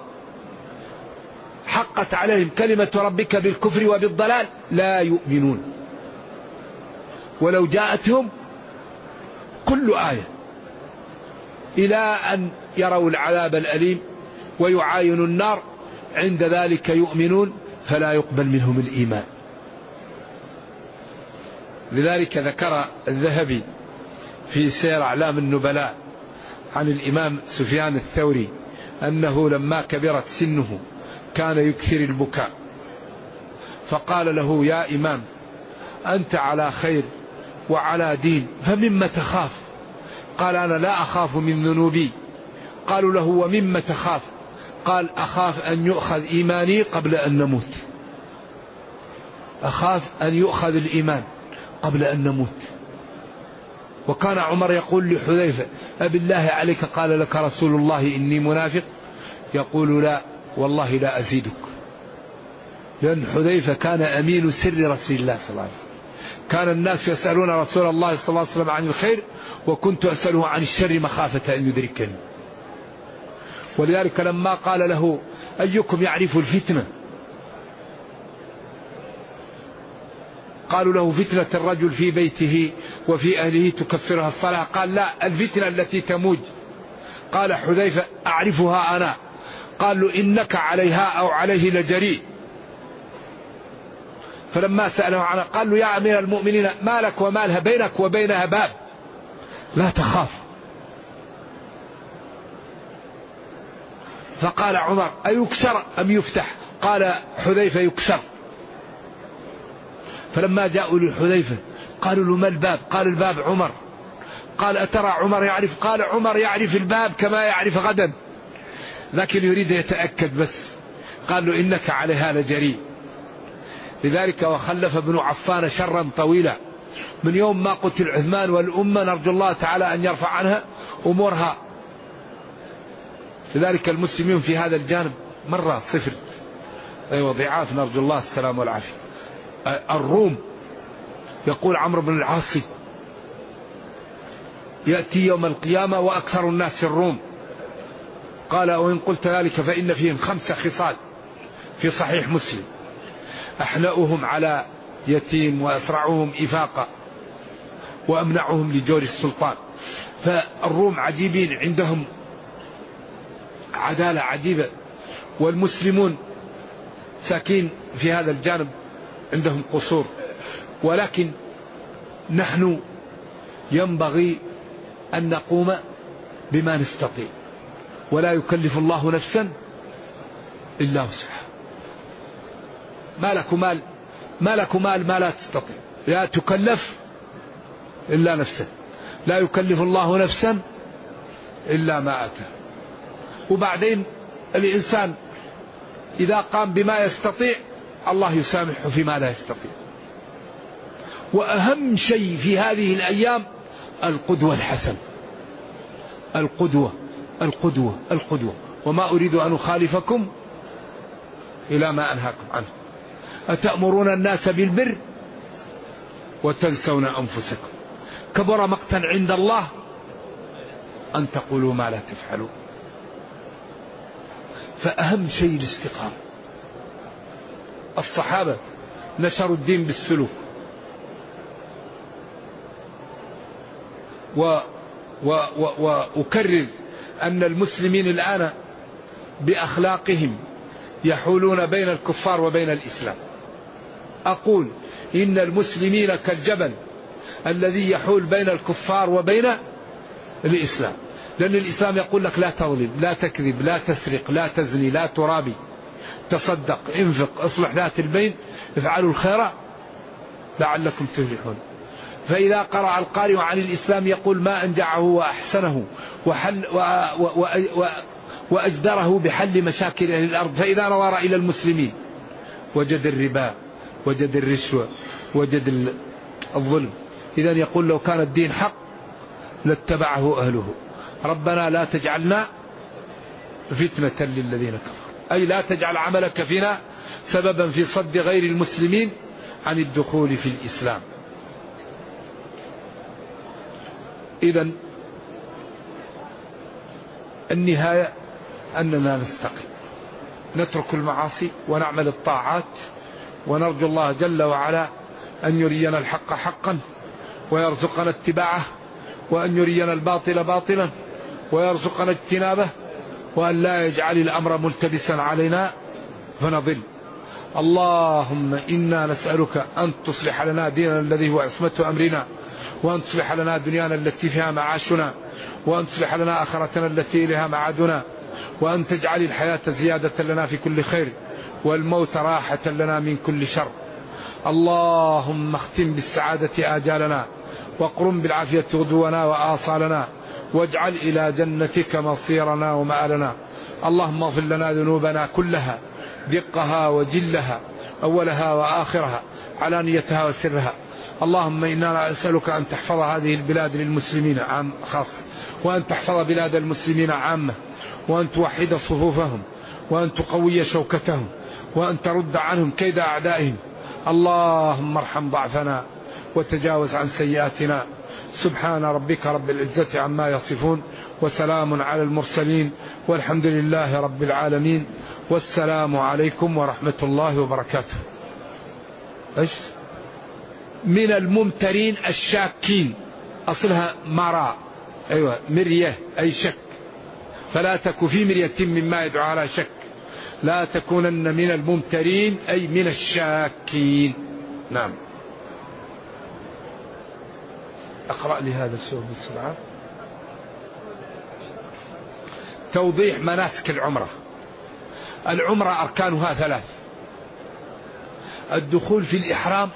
حقت عليهم كلمة ربك بالكفر وبالضلال لا يؤمنون ولو جاءتهم كل آية، إلى أن يروا العذاب الأليم ويعاينوا النار، عند ذلك يؤمنون فلا يقبل منهم الإيمان. لذلك ذكر الذهبي في سير أعلام النبلاء عن الإمام سفيان الثوري أنه لما كبرت سنه كان يكثر البكاء، فقال له: يا إمام أنت على خير وعلى دين، فمما تخاف؟ قال: أنا لا أخاف من ذنوبي. قالوا له: ومما تخاف؟ قال: أخاف أن يؤخذ إيماني قبل أن نموت، أخاف أن يؤخذ الإيمان قبل أن نموت. وكان عمر يقول لحذيفة: أبالله عليك قال لك رسول الله إني منافق؟ يقول: لا والله لا أزيدك. لأن حذيفة كان أمين سر رسول الله صلى الله عليه وسلم. كان الناس يسألون رسول الله صلى الله عليه وسلم عن الخير، وكنت أسأله عن الشر مخافة أن يدركني. ولذلك لما قال له أيكم يعرف الفتنة، قالوا له فتنة الرجل في بيته وفي أهله تكفرها الصلاة، قال لا، الفتنة التي تموج. قال حذيفة أعرفها أنا. قال له إنك عليها أو عليه لجريء. فلما سأله عنها قال له يا أمير المؤمنين ما لك ومالها، بينك وبينها باب لا تخاف. فقال عمر أيكسر أم يفتح؟ قال حذيفة يكسر. فلما جاءوا لحذيفة قالوا له ما الباب؟ قال الباب عمر. قال أترى عمر يعرف؟ قال عمر يعرف الباب كما يعرف غدا، لكن يريد يتأكد بس. قال له إنك عليها لجريء. لذلك وخلف ابن عفان شرا طويلا من يوم ما قتل عثمان، والأمة نرجو الله تعالى أن يرفع عنها أمورها. لذلك المسلمين في هذا الجانب مرة صفر، وضعاف، نرجو الله السلام والعافية. الروم، يقول عمرو بن العاص يأتي يوم القيامة وأكثر الناس الروم. قال وإن قلت ذلك فإن فيهم 5 خصال في صحيح مسلم: أحلأهم على يتيم، وأسرعهم إفاقا، وأمنعهم لجور السلطان. فالروم عجيبين، عندهم عدالة عجيبة، والمسلمون ساكين في هذا الجانب عندهم قصور. ولكن نحن ينبغي أن نقوم بما نستطيع، ولا يكلف الله نفسا إلا وسعها. ما لك مال ما لا تستطيع، لا تكلف إلا نفسك، لا يكلف الله نفسا إلا ما أتى. وبعدين الإنسان إذا قام بما يستطيع الله يسامحه فيما لا يستطيع. وأهم شيء في هذه الأيام القدوة الحسنة، القدوة. وما أريد أن أخالفكم إلى ما أنهاكم عنه. أتأمرون الناس بالبر وتنسون أنفسكم، كبر مقتا عند الله أن تقولوا ما لا تفعلون. فأهم شيء الاستقامة. الصحابة نشروا الدين بالسلوك، وأكرر أن المسلمين الآن بأخلاقهم يحولون بين الكفار وبين الإسلام. أقول إن المسلمين كالجبل الذي يحول بين الكفار وبين الإسلام، لأن الإسلام يقول لك لا تظلم، لا تكذب، لا تسرق، لا تزني، لا ترابي، تصدق، انفق، اصلح ذات البين، افعلوا الخير لعلكم تفلحون. فإذا قرأ القارئ عن الإسلام يقول ما أنجعه وأحسنه وأجدره بحل مشاكل أهل الأرض. فإذا نظر إلى المسلمين وجد الربا، وجد الرشوة، وجد الظلم. إذا يقول لو كان الدين حق لاتبعه أهله. ربنا لا تجعلنا فتنة للذين كفروا، أي لا تجعل عملك فينا سببا في صد غير المسلمين عن الدخول في الإسلام. إذن النهاية أننا نستقيم، نترك المعاصي ونعمل الطاعات، ونرجو الله جل وعلا أن يرينا الحق حقا ويرزقنا اتباعه، وأن يرينا الباطل باطلا ويرزقنا اجتنابه، وأن لا يجعل الأمر ملتبسا علينا فنضل. اللهم إنا نسألك أن تصلح لنا ديننا الذي هو عصمة أمرنا، وأن تصلح لنا دنيانا التي فيها معاشنا، وأن تصلح لنا آخرتنا التي إليها معادنا، وأن تجعل الحياة زيادة لنا في كل خير، والموت راحة لنا من كل شر. اللهم اختم بالسعادة آجالنا، واقرم بالعافية غدونا وآصالنا، واجعل إلى جنتك مصيرنا ومآلنا. اللهم اغفر لنا ذنوبنا كلها، دقها وجلها، أولها وآخرها، علانيتها وسرها. اللهم إنا نسألك أن تحفظ هذه البلاد للمسلمين خاصة، وأن تحفظ بلاد المسلمين عامة، وأن توحد صفوفهم، وأن تقوي شوكتهم، وأن ترد عنهم كيد أعدائهم. اللهم ارحم ضعفنا وتجاوز عن سيئاتنا. سبحان ربك رب العزة عما يصفون، وسلام على المرسلين، والحمد لله رب العالمين، والسلام عليكم ورحمة الله وبركاته. من الممترين الشاكين، أصلها مرى، أيوة مرية أي شك، فلا تك في مرية مما يدعو على شك، لا تكونن من الممترين أي من الشاكين. نعم. أقرأ لي هذا السؤال بسرعة. توضيح مناسك العمرة. العمرة أركانها 3: الدخول في الإحرام،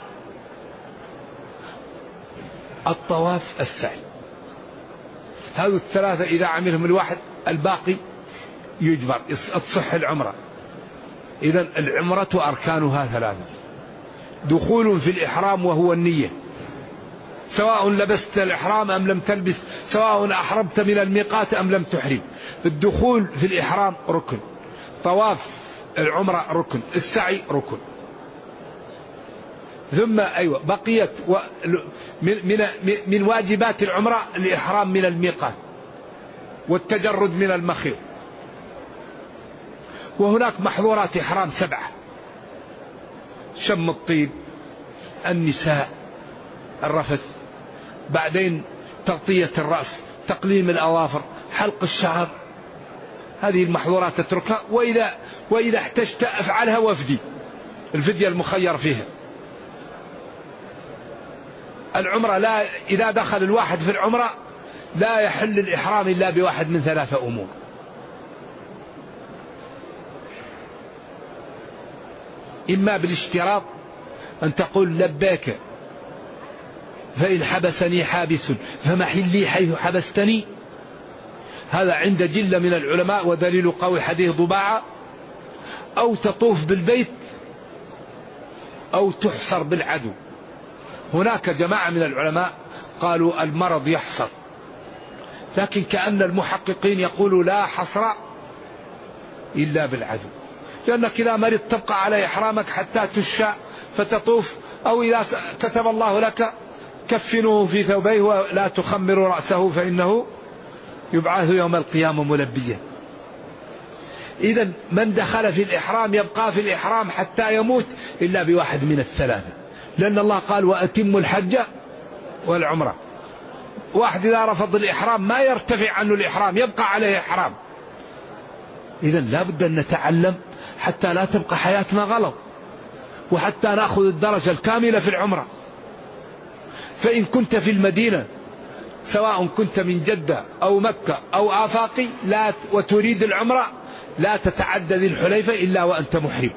الطواف، السعي. هذه الثلاثة إذا عملهم الواحد الباقي يجبر، تصح العمرة. إذن العمرة أركانها 3: دخول في الإحرام وهو النية، سواء لبست الإحرام أم لم تلبس، سواء أحرمت من الميقات أم لم تحرم. الدخول في الإحرام ركن، طواف العمرة ركن، السعي ركن. ثم أيوة بقيت من واجبات العمرة الإحرام من الميقات والتجرد من المخيط. وهناك محظورات إحرام 7: شم الطيب، النساء، الرفث، بعدين تغطية الرأس، تقليم الأظافر، حلق الشعر. هذه المحظورات تتركها، وإذا احتجت أفعلها وافدي، الفدية المخير فيها. العمرة لا، إذا دخل الواحد في العمرة لا يحل الإحرام إلا بواحد من 3 أمور: إما بالاشتراط، أن تقول لبيك فإن حبسني حابس فمحلي حيث حبستني، هذا عند جلة من العلماء ودليل قوي حديث ضباعة. أو تطوف بالبيت، أو تحصر بالعدو. هناك جماعة من العلماء قالوا المرض يحصر، لكن كأن المحققين يقولوا لا حصر إلا بالعدو، لأنك إذا مرض تبقى على إحرامك حتى تشفى فتطوف، أو إذا كتب الله لك كفنوه في ثوبيه ولا تخمروا رأسه فإنه يبعث يوم القيامة ملبيا. إذن من دخل في الإحرام يبقى في الإحرام حتى يموت إلا بواحد من الثلاثة، لأن الله قال وأتم الحج والعمرة. واحد إذا رفض الإحرام ما يرتفع عنه الإحرام، يبقى عليه إحرام. إذن لا بد أن نتعلم حتى لا تبقى حياتنا غلط، وحتى نأخذ الدرجة الكاملة في العمرة. فإن كنت في المدينة، سواء كنت من جدة أو مكة أو آفاقي، وتريد العمرة، لا تتعدى ذي الحليفة إلا وأنت محرم.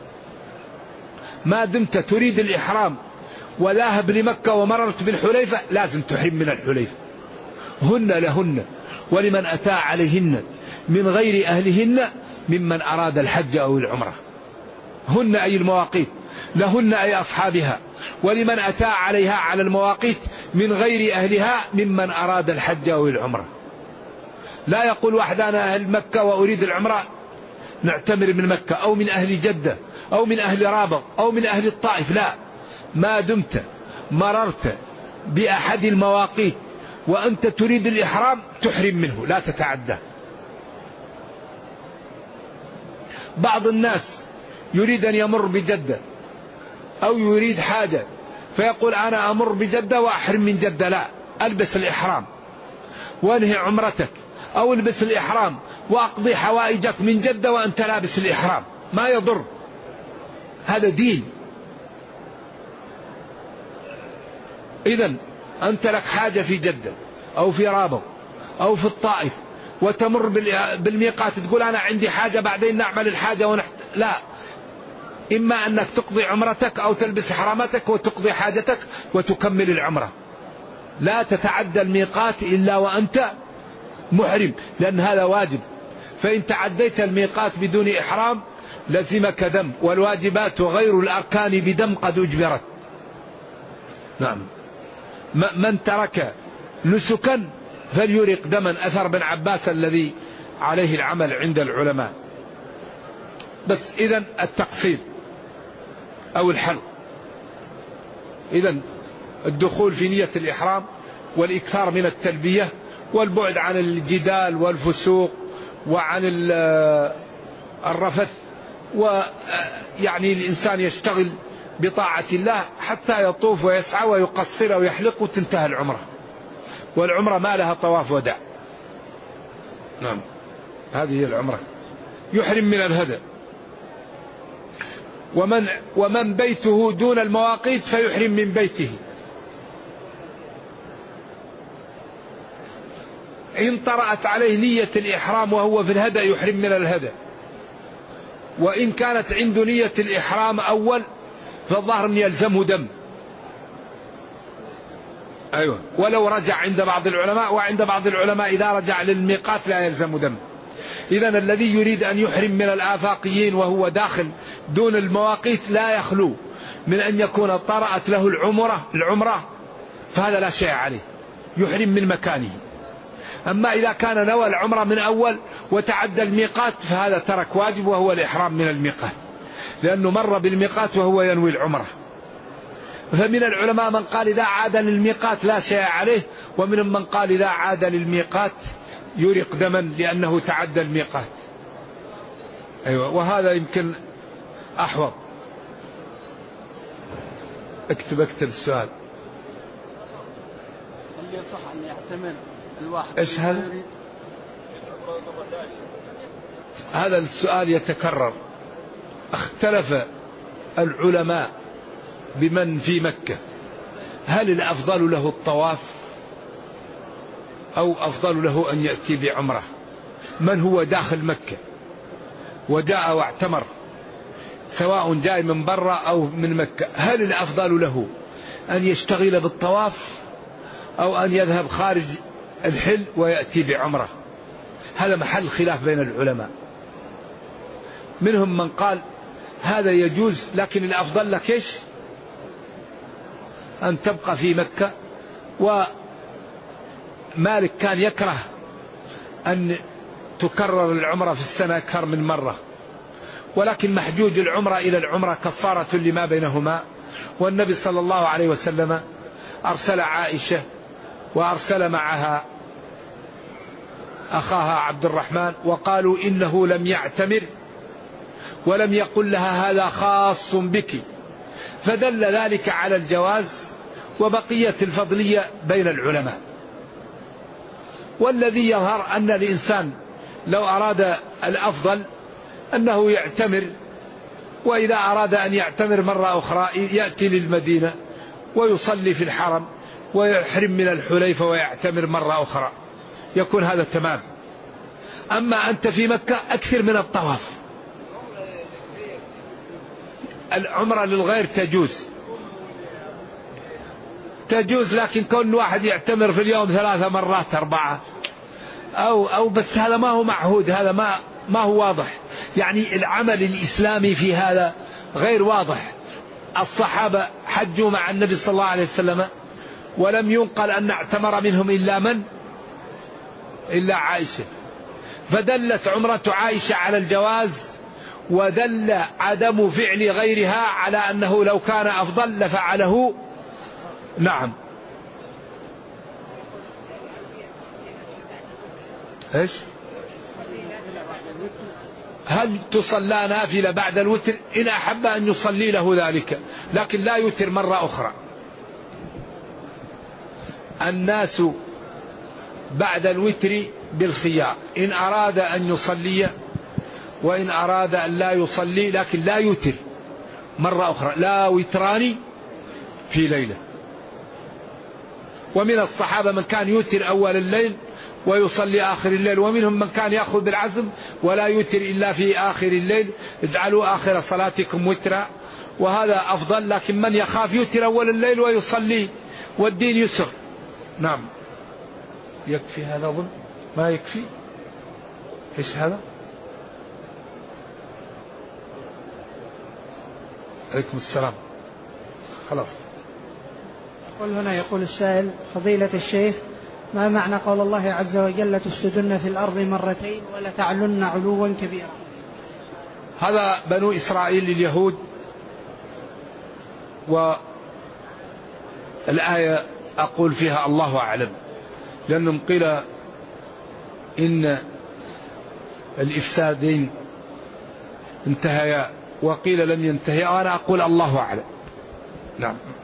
ما دمت تريد الإحرام وذاهب لمكة ومررت بالحليفة لازم تحرم من الحليفة. هن لهن ولمن أتى عليهن من غير أهلهن ممن أراد الحج أو العمرة. هن أي المواقيت، لهن أي أصحابها، ولمن أتى عليها على المواقيت من غير أهلها ممن أراد الحج أو العمرة. لا يقول واحد أنا أهل مكة وأريد العمرة نعتمر من مكة، أو من أهل جدة، أو من أهل رابغ، أو من أهل الطائف. لا، ما دمت مررت بأحد المواقيت وأنت تريد الإحرام تحرم منه، لا تتعدى. بعض الناس يريد أن يمر بجدة أو يريد حاجة فيقول أنا أمر بجدة وأحرم من جدة. لا، ألبس الإحرام وانهي عمرتك، أو البس الإحرام وأقضي حوائجك من جدة وأنت لابس الإحرام، ما يضر، هذا دين. إذن أنت لك حاجة في جدة أو في رابغ أو في الطائف وتمر بالميقات تقول أنا عندي حاجة بعدين نعمل الحاجة لا، إما أنك تقضي عمرتك أو تلبس حرامتك وتقضي حاجتك وتكمل العمرة. لا تتعدى الميقات إلا وأنت محرم، لأن هذا واجب. فإن تعديت الميقات بدون إحرام لزمك دم، والواجبات وغير الأركان بدم قد أجبرت. نعم. من ترك نسكا فليرق دما، أثر بن عباس الذي عليه العمل عند العلماء. بس إذن التقصير أو الحلق. إذن الدخول في نية الإحرام والإكثار من التلبية والبعد عن الجدال والفسوق وعن الرفث، ويعني الإنسان يشتغل بطاعة الله حتى يطوف ويسعى ويقصر ويحلق وتنتهي العمرة. والعمرة ما لها طواف وداع. نعم، هذه هي العمرة. يحرم من الهدى. ومن بيته دون المواقيت فيحرم من بيته. إن طرأت عليه نية الإحرام وهو في الهدى يحرم من الهدى. وإن كانت عنده نية الإحرام أول فالظاهر أن يلزمه دم. أيوة، ولو رجع عند بعض العلماء، وعند بعض العلماء إذا رجع للميقات لا يلزم دم. إذن الذي يريد أن يحرم من الآفاقيين وهو داخل دون المواقيت لا يخلو من أن يكون طرأت له العمرة فهذا لا شيء عليه، يحرم من مكانه. أما إذا كان نوى العمرة من أول وتعدى الميقات فهذا ترك واجب وهو الإحرام من الميقات، لأنه مر بالميقات وهو ينوي العمرة. فمن العلماء من قال إذا عاد للميقات لا شيء عليه، ومن من قال إذا عاد للميقات يرق دما لأنه تعدى الميقات. أيوة، وهذا يمكن أحوط. اكتب السؤال. اللي يصح أن يحتمل الواحد. إيش هذا السؤال يتكرر. اختلف العلماء بمن في مكة، هل الأفضل له الطواف أو أفضل له أن يأتي بعمرة؟ من هو داخل مكة وجاء واعتمر سواء جاء من برا أو من مكة، هل الأفضل له أن يشتغل بالطواف أو أن يذهب خارج الحل ويأتي بعمرة؟ هذا محل خلاف بين العلماء. منهم من قال هذا يجوز، لكن الأفضل لك إيش؟ أن تبقى في مكة. ومالك كان يكره أن تكرر العمرة في السنة أكثر من مرة، ولكن محجوج العمرة إلى العمرة كفارة لما بينهما. والنبي صلى الله عليه وسلم أرسل عائشة وأرسل معها أخاها عبد الرحمن، وقالوا إنه لم يعتمر ولم يقل لها هذا خاص بك، فدل ذلك على الجواز وبقية الفضلية بين العلماء. والذي يظهر أن الإنسان لو أراد الأفضل أنه يعتمر، وإذا أراد أن يعتمر مرة أخرى يأتي للمدينة ويصلي في الحرم ويحرم من الحليفة ويعتمر مرة أخرى، يكون هذا تمام. أما أنت في مكة أكثر من الطواف. العمرة للغير تجوز، لكن كون واحد يعتمر في اليوم 3 مرات 4 أو بس هذا ما هو معهود، هذا ما هو واضح. يعني العمل الإسلامي في هذا غير واضح. الصحابة حجوا مع النبي صلى الله عليه وسلم ولم ينقل أن اعتمر منهم إلا عائشة، فدلت عمرة عائشة على الجواز، ودل عدم فعل غيرها على أنه لو كان أفضل لفعله. نعم. إيش؟ هل تصلى نافلة بعد الوتر؟ إن أحب أن يصلي له ذلك، لكن لا يوتر مرة أخرى. الناس بعد الوتر بالخيار، إن أراد أن يصلي وإن أراد أن لا يصلي، لكن لا يوتر مرة أخرى، لا وتران في ليلة. ومن الصحابة من كان يوتر أول الليل ويصلي آخر الليل، ومنهم من كان يأخذ بالعزم ولا يوتر إلا في آخر الليل. اجعلوا آخر صلاتكم وترا، وهذا أفضل. لكن من يخاف يوتر أول الليل ويصلي، والدين يسر. نعم. يكفي هذا ظن؟ ما يكفي؟ إيش هذا؟ عليكم السلام. خلاص. هنا يقول السائل: فضيلة الشيخ، ما معنى قول الله عز وجل: تفسدن في الأرض مرتين ولا تعلن علوا كبيرا؟ هذا بنو إسرائيل اليهود. والآية أقول فيها الله أعلم، لأنهم قيل إن الإفسادين انتهيا وقيل لم ينتهيا، وأنا أقول الله أعلم. نعم.